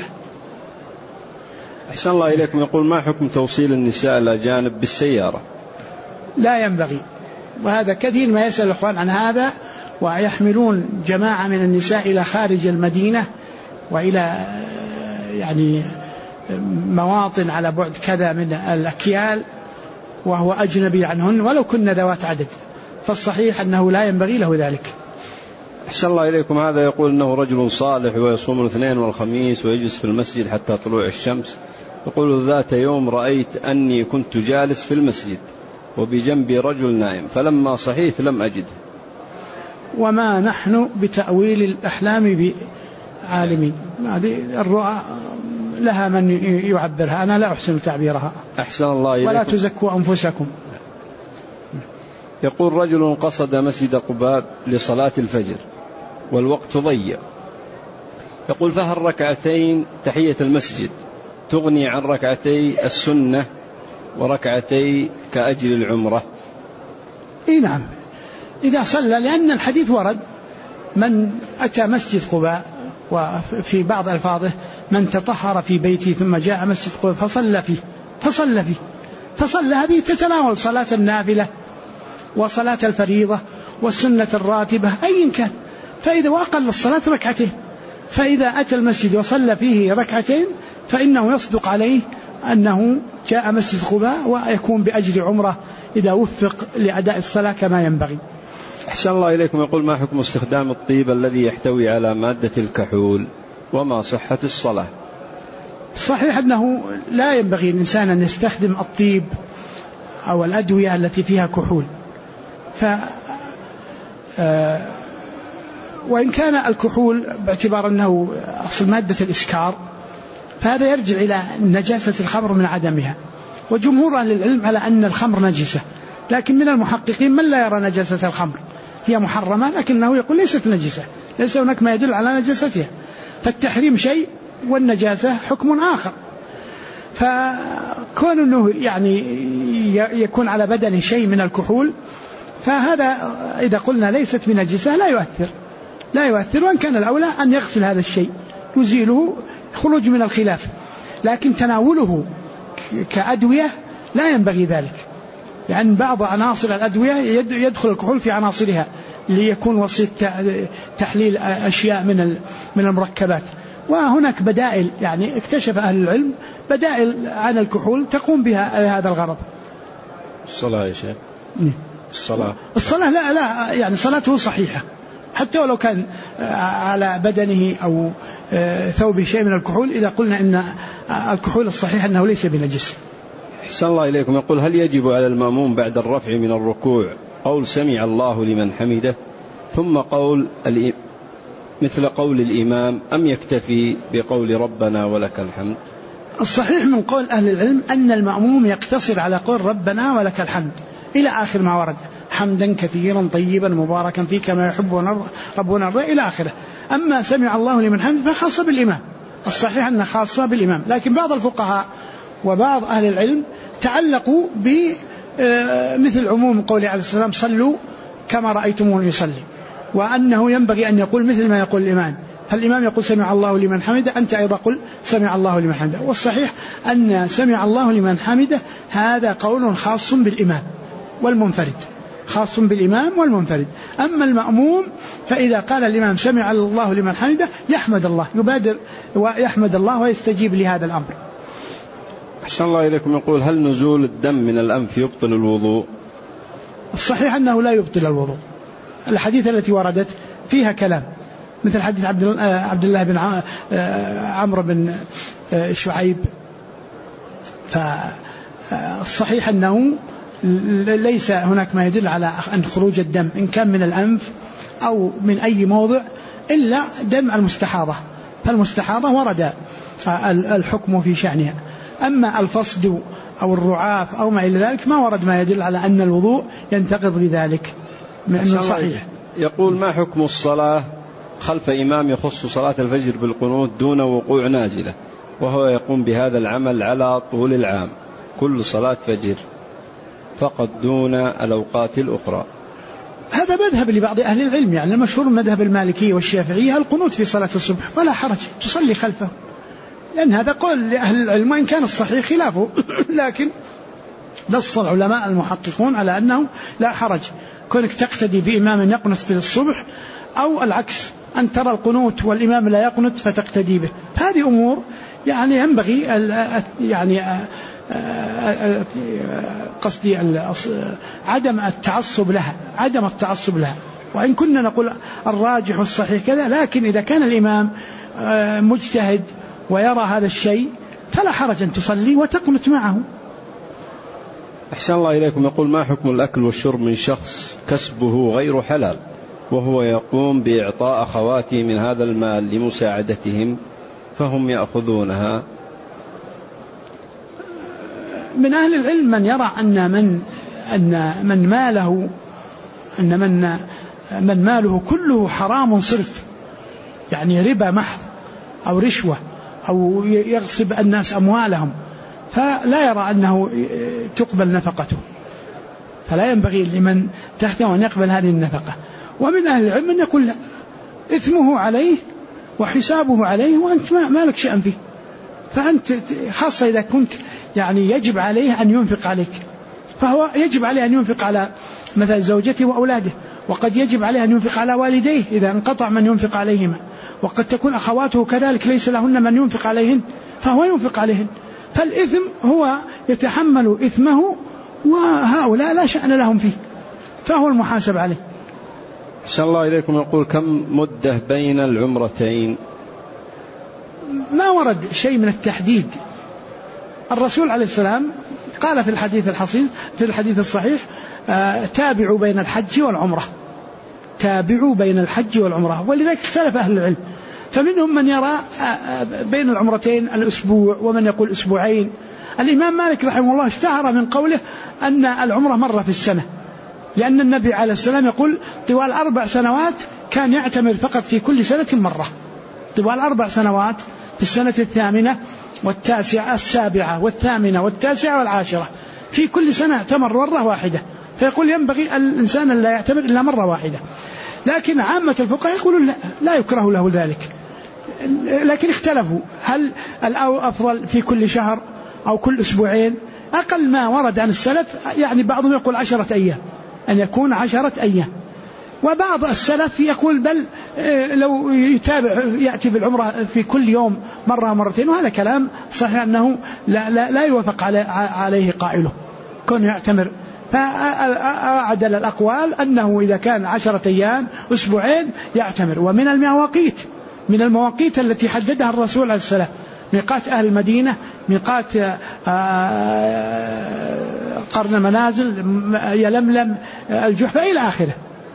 أحسن الله إليكم. يقول: ما حكم توصيل النساء الأجانب بالسيارة؟ لا ينبغي، وهذا كثير ما يسأل الأخوان عن هذا، ويحملون جماعة من النساء إلى خارج المدينة وإلى يعني مواطن على بعد كذا من الأكيال وهو أجنبي عنهن ولو كن ذوات عدد، فالصحيح أنه لا ينبغي له ذلك. أحسن الله إليكم. هذا يقول أنه رجل صالح ويصوم الاثنين والخميس ويجلس في المسجد حتى طلوع الشمس. يقول: ذات يوم رأيت أني كنت جالس في المسجد وبجنبي رجل نائم، فلما صحيت لم أجده. وما نحن بتأويل الأحلام بعالمين، هذه الرؤى لها من يعبرها، أنا لا أحسن تعبيرها. أحسن الله إليكم. ولا تزكوا أنفسكم. يقول: رجل قصد مسجد قباء لصلاة الفجر والوقت ضيق، يقول: فهل ركعتين تحية المسجد تغني عن ركعتي السنة وركعتي كأجر العمرة؟ إيه نعم، إذا صلى، لأن الحديث ورد: من أتى مسجد قباء، وفي بعض ألفاظه: من تطهر في بيتي ثم جاء مسجد قباء فصلى فيه. فصلى هذه تتناول صلاة النافلة وصلاة الفريضة والسنة الراتبة أي كان، فإذا وأقل الصلاة ركعتين، فإذا أتى المسجد وصلى فيه ركعتين فإنه يصدق عليه أنه جاء مسجد قباء، ويكون بأجر عمرة إذا وفق لأداء الصلاة كما ينبغي. أحسن الله إليكم. يقول: ما حكم استخدام الطيب الذي يحتوي على مادة الكحول، وما صحة الصلاة؟ صحيح أنه لا ينبغي الإنسان أن يستخدم الطيب أو الأدوية التي فيها كحول، وإن كان الكحول باعتبار أنه أصل مادة الإسكار، فهذا يرجع إلى نجاسة الخمر من عدمها، وجمهور أهل العلم على أن الخمر نجسة، لكن من المحققين من لا يرى نجاسة الخمر، هي محرمة لكنه يقول ليست نجسة، ليس هناك ما يدل على نجاستها، فالتحريم شيء والنجاسة حكم آخر. فكون أنه يعني يكون على بدنه شيء من الكحول، فهذا إذا قلنا ليست بنجسة لا يؤثر، وإن كان الأولى أن يغسل هذا الشيء يزيله خروج من الخلاف، لكن تناوله كأدوية لا ينبغي ذلك، لأن بعض عناصر الأدوية يدخل الكحول في عناصرها ليكون وسيط تحليل أشياء من المركبات. وهناك بدائل، يعني اكتشف أهل العلم بدائل عن الكحول تقوم بها هذا الغرض. الصلاة يا شيخ، الصلاة لا يعني صلاته صحيحة حتى ولو كان على بدنه أو ثوبه شيء من الكحول، إذا قلنا إن الكحول الصحيح أنه ليس بنجس. أحسن الله إليكم. يقول: هل يجب على المأموم بعد الرفع من الركوع قول سمع الله لمن حمده ثم قول مثل قول الإمام، أم يكتفي بقول ربنا ولك الحمد؟ الصحيح من قول أهل العلم أن المأموم يقتصر على قول ربنا ولك الحمد إلى آخر ما ورد: حمدا كثيرا طيبا مباركا فيه كما يحب ربنا إلى آخره. أما سمع الله لمن حمده فخاصة بالإمام، الصحيح أنها خاصة بالإمام، لكن بعض الفقهاء وبعض أهل العلم تعلقوا بمثل عموم قوله عليه السلام: صلوا كما رأيتموني يصلي، وأنه ينبغي أن يقول مثل ما يقول الإمام، فالإمام يقول سمع الله لمن حمده، أنت أيضا قل سمع الله لمن حمده. والصحيح أن سمع الله لمن حمده هذا قول خاص بالإمام والمنفرد، خاص بالإمام والمنفرد. أما المأموم فإذا قال الإمام سمع الله لمن حمده يحمد الله، يبادر ويحمد الله ويستجيب لهذا الأمر. أحسن الله إليكم. يقول: هل نزول الدم من الأنف يبطل الوضوء؟ الصحيح أنه لا يبطل الوضوء. الحديث التي وردت فيها كلام، مثل حديث عبد الله بن عمرو بن شعيب، فالصحيح أنه ليس هناك ما يدل على أن خروج الدم إن كان من الأنف أو من أي موضع إلا دم المستحاضة، فالمستحاضة ورد الحكم في شأنها. أما الفصد أو الرعاف أو ما إلى ذلك ما ورد ما يدل على أن الوضوء ينتقض بذلك من صحيح. يقول: ما حكم الصلاة خلف إمام يخص صلاة الفجر بالقنوت دون وقوع نازلة، وهو يقوم بهذا العمل على طول العام كل صلاة فجر فقط دون الأوقات الأخرى؟ هذا مذهب لبعض أهل العلم، يعني المشهور مذهب المالكية والشافعية القنوت في صلاة الصبح، فلا حرج تصلي خلفه، لأن هذا قول لأهل العلم وإن كان الصحيح خلافه لكن نص العلماء المحققون على أنه لا حرج كونك تقتدي بإمام يقنت في الصبح، أو العكس أن ترى القنوت والإمام لا يقنت فتقتدي به. هذه أمور يعني ينبغي يعني قصدي عدم التعصب لها، وإن كنا نقول الراجح الصحيح كذا، لكن إذا كان الإمام مجتهد ويرى هذا الشيء فلا حرج أن تصلي وتقنت معه. أحسن الله إليكم. يقول: ما حكم الأكل والشرب من شخص كسبه غير حلال وهو يقوم بإعطاء أخواته من هذا المال لمساعدتهم فهم يأخذونها؟ من أهل العلم من يرى أن من ماله كله حرام صرف، يعني ربا محض أو رشوة أو يغصب الناس أموالهم، فلا يرى أنه تقبل نفقته، فلا ينبغي لمن تحته أن يقبل هذه النفقة. ومن أهل العلم من يقول لا، إثمه عليه وحسابه عليه وأنت ما لك شأن فيه، فأنت خاصة إذا كنت يعني يجب عليه أن ينفق عليك، فهو يجب عليه أن ينفق على مثل زوجته وأولاده، وقد يجب عليه أن ينفق على والديه إذا انقطع من ينفق عليهما، وقد تكون أخواته كذلك ليس لهن من ينفق عليهن فهو ينفق عليهن، فالإثم هو يتحمل إثمه وهؤلاء لا شأن لهم فيه، فهو المحاسب عليه. أحسن الله إليكم. يقول: كم مدة بين العمرتين؟ ما ورد شيء من التحديد. الرسول عليه السلام قال في الحديث الصحيح: تابعوا بين الحج والعمرة، تابعوا بين الحج والعمرة، ولذلك اختلف أهل العلم، فمنهم من يرى بين العمرتين الأسبوع ومن يقول أسبوعين. الإمام مالك رحمه الله اشتهر من قوله أن العمرة مرة في السنة، لأن النبي عليه السلام يقول طوال 4 سنوات كان يعتمر فقط في كل سنة مرة، طوال 4 سنوات في السنة 8 والتاسعة 7 والثامنة والتاسعة والعاشرة، في كل سنة اعتمر مرة واحدة، فيقول ينبغي الإنسان أن لا يعتمر إلا مرة واحدة. لكن عامة الفقهاء يقولون لا يكره له ذلك، لكن اختلفوا هل الأفضل في كل شهر أو كل أسبوعين. أقل ما ورد عن السلف يعني بعضهم يقول 10 أيام، أن يكون 10 أيام، وبعض السلف يقول بل لو يتابع يأتي بالعمرة في كل يوم مرة مرتين، وهذا كلام صحيح أنه لا يوافق عليه قائله كون يعتمر. فأعدل الأقوال أنه إذا كان 10 أيام أسبوعين يعتمر. ومن المواقيت التي حددها الرسول عليه السلام ميقات أهل المدينة ميقات قرن منازل، يلملم، الجحفة إلى آخره.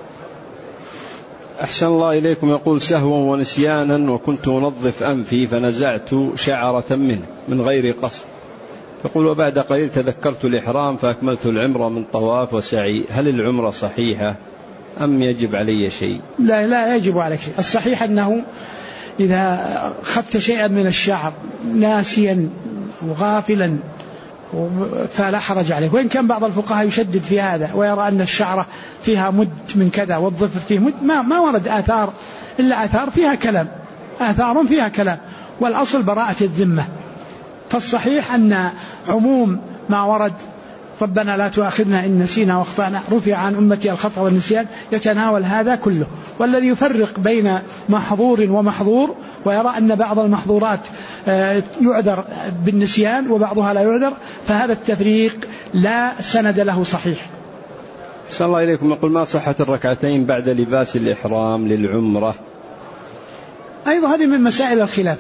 أحسن الله إليكم. يقول سهوا ونسيانا وكنت أنظف أنفي فنزعت شعرة منه من غير قصد. يقول وبعد قليل تذكرت الإحرام فأكملت العمرة من طواف وسعي، هل العمرة صحيحة أم يجب علي شيء؟ لا يجب عليك شيء. الصحيح أنه إذا خدت شيئا من الشعر ناسيا وغافلا فلا حرج عليه، وإن كان بعض الفقهاء يشدد في هذا ويرى أن الشعرة فيها مد من كذا والظفر فيه مد، ما ورد آثار إلا آثار فيها كلام، آثار فيها كلام، والأصل براءة الذمة. فالصحيح أن عموم ما ورد ربنا لا تؤاخذنا إن نسينا واخطأنا رفع عن أمتي الخطأ والنسيان يتناول هذا كله. والذي يفرق بين محظور ومحظور ويرى أن بعض المحظورات يعذر بالنسيان وبعضها لا يعذر، فهذا التفريق لا سند له صحيح. صلى الله عليكم. يقول ما صحة الركعتين بعد لباس الإحرام للعمرة؟ أيضا هذه من مسائل الخلاف،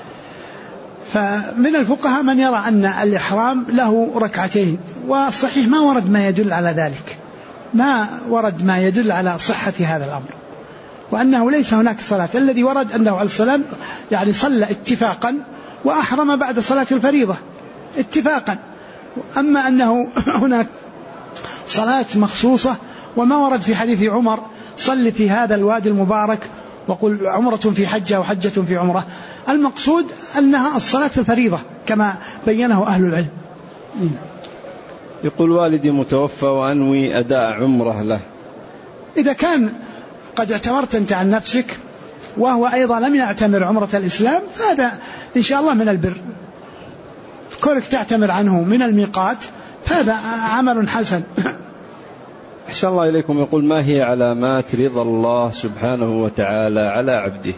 فمن الفقهاء من يرى أن الإحرام له ركعتين، والصحيح ما ورد ما يدل على ذلك، ما ورد ما يدل على صحة هذا الأمر، وأنه ليس هناك صلاة. الذي ورد أنه عليه السلام يعني صلى اتفاقا وأحرم بعد صلاة الفريضة اتفاقا، أما أنه هناك صلاة مخصوصة وما ورد في حديث عمر صل في هذا الوادي المبارك وقل عمرة في حجة وحجة في عمرة. المقصود أنها الصلاة الفريضة كما بينه أهل العلم. يقول والدي متوفى وأنوي أداء عمره له. إذا كان قد اعتمرت أنت عن نفسك وهو أيضا لم يعتمر عمرة الإسلام فهذا إن شاء الله من البر، كونك تعتمر عنه من الميقات هذا عمل حسن. أحسن الله إليكم. يقول ما هي علامات رضا الله سبحانه وتعالى على عبده؟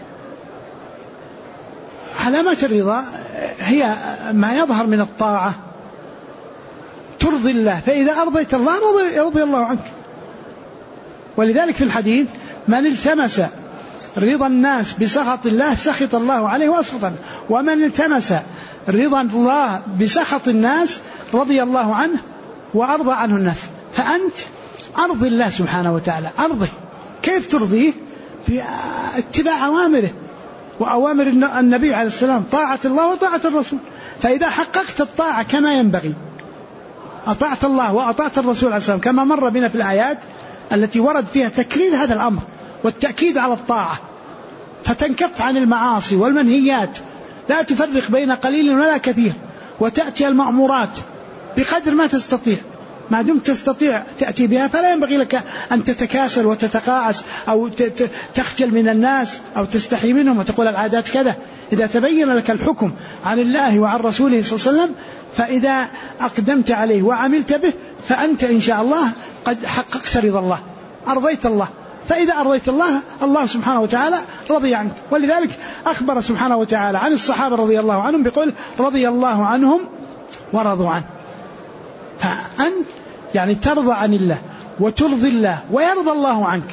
علامات الرضا هي ما يظهر من الطاعة ترضي الله، فإذا أرضيت الله يرضي الله عنك. ولذلك في الحديث من التمس رضا الناس بسخط الله سخط الله عليه وأسخط، ومن التمس رضا الله بسخط الناس رضي الله عنه وأرضى عنه الناس. فأنت أرضي الله سبحانه وتعالى، أرضي. كيف ترضيه؟ باتباع أوامره وأوامر النبي عليه السلام، طاعة الله وطاعة الرسول. فإذا حققت الطاعة كما ينبغي، أطعت الله وأطعت الرسول عليه السلام كما مر بنا في الآيات التي ورد فيها تكرير هذا الأمر والتأكيد على الطاعة، فتنكف عن المعاصي والمنهيات، لا تفرق بين قليل ولا كثير، وتأتي المأمورات بقدر ما تستطيع، ما دمت تستطيع تأتي بها، فلا ينبغي لك أن تتكاسل وتتقاعس أو تخجل من الناس أو تستحي منهم وتقول العادات كذا. إذا تبين لك الحكم عن الله وعن رسوله صلى الله عليه وسلم فإذا أقدمت عليه وعملت به فأنت إن شاء الله قد حققت رضا الله، أرضيت الله. فإذا أرضيت الله الله سبحانه وتعالى رضي عنك. ولذلك أخبر سبحانه وتعالى عن الصحابة رضي الله عنهم بقول رضي الله عنهم ورضوا عنه. فأنت يعني ترضى عن الله وترضي الله ويرضى الله عنك.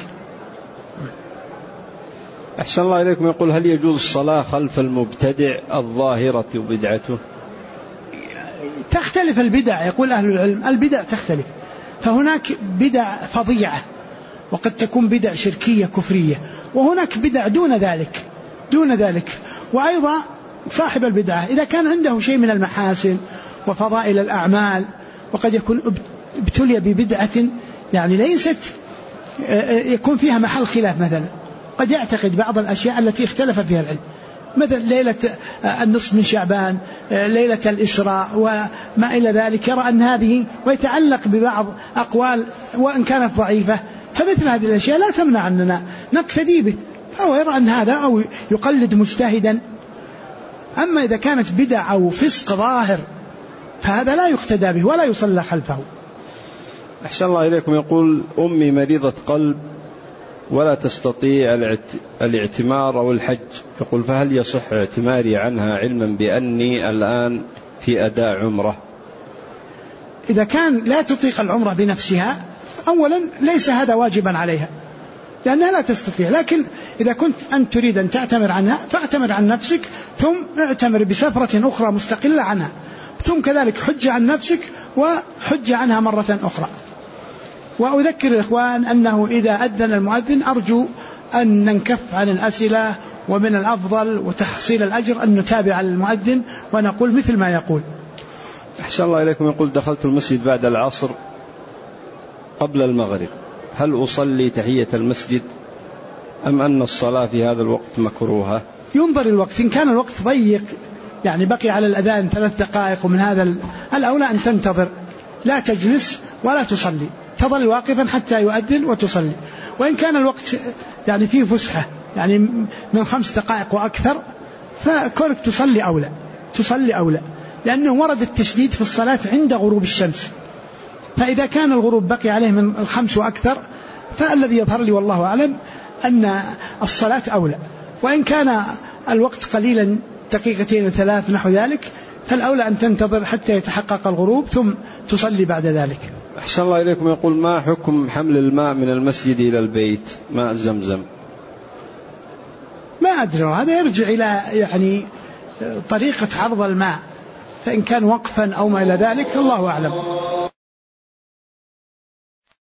أحسن الله إليكم. يقول هل يجوز الصلاة خلف المبتدع الظاهرة بدعته؟ تختلف البدع، يقول أهل العلم البدع تختلف، فهناك بدع فظيعة وقد تكون بدع شركية كفرية، وهناك بدع دون ذلك. وأيضا صاحب البدعة إذا كان عنده شيء من المحاسن وفضائل الأعمال وقد يكون ابتلي ببدعة يعني ليست يكون فيها محل خلاف، مثلا قد يعتقد بعض الأشياء التي اختلف فيها العلم، مثل ليلة النصف من شعبان، ليلة الإسراء وما إلى ذلك، يرى أن هذه ويتعلق ببعض أقوال وإن كانت ضعيفة، فمثل هذه الأشياء لا تمنع أننا نقتدي به، أو يرى أن هذا أو يقلد مجتهدا. أما إذا كانت بدع أو فسق ظاهر فهذا لا يقتدى به ولا يصلى خلفه. أحسن الله إليكم. يقول أمي مريضة قلب ولا تستطيع الاعتمار أو الحج، يقول فهل يصح اعتماري عنها علما بأني الآن في أداء عمرة؟ إذا كان لا تطيق العمرة بنفسها أولا ليس هذا واجبا عليها لأنها لا تستطيع، لكن إذا كنت أن تريد أن تعتمر عنها فاعتمر عن نفسك ثم اعتمر بسفرة أخرى مستقلة عنها. ثم كذلك حج عن نفسك وحج عنها مرة أخرى. وأذكر الإخوان أنه إذا أذن المؤذن أرجو أن ننكف عن الأسئلة، ومن الأفضل وتحصيل الأجر أن نتابع المؤذن ونقول مثل ما يقول. أحسن الله إليكم. يقول دخلت المسجد بعد العصر قبل المغرب، هل أصلي تحية المسجد أم أن الصلاة في هذا الوقت مكروهة؟ ينظر الوقت، إن كان الوقت ضيق يعني بقي على الأذان 3 دقائق، ومن هذا الأولى أن تنتظر، لا تجلس ولا تصلي، تظل واقفا حتى يؤذن وتصلي. وإن كان الوقت يعني فيه فسحة يعني من 5 دقائق وأكثر، فكونك تصلي أولى، لأنه ورد التشديد في الصلاة عند غروب الشمس، فإذا كان الغروب بقي عليه من 5 وأكثر، فالذي يظهر لي والله أعلم أن الصلاة أولى. وإن كان الوقت قليلا 2 3 نحو ذلك، فالأولى أن تنتظر حتى يتحقق الغروب ثم تصلي بعد ذلك. أحسن الله إليكم. يقول ما حكم حمل الماء من المسجد إلى البيت، ماء زمزم؟ ما أدري، هذا يرجع إلى يعني طريقة عرض الماء، فإن كان وقفا أو ما إلى ذلك الله أعلم.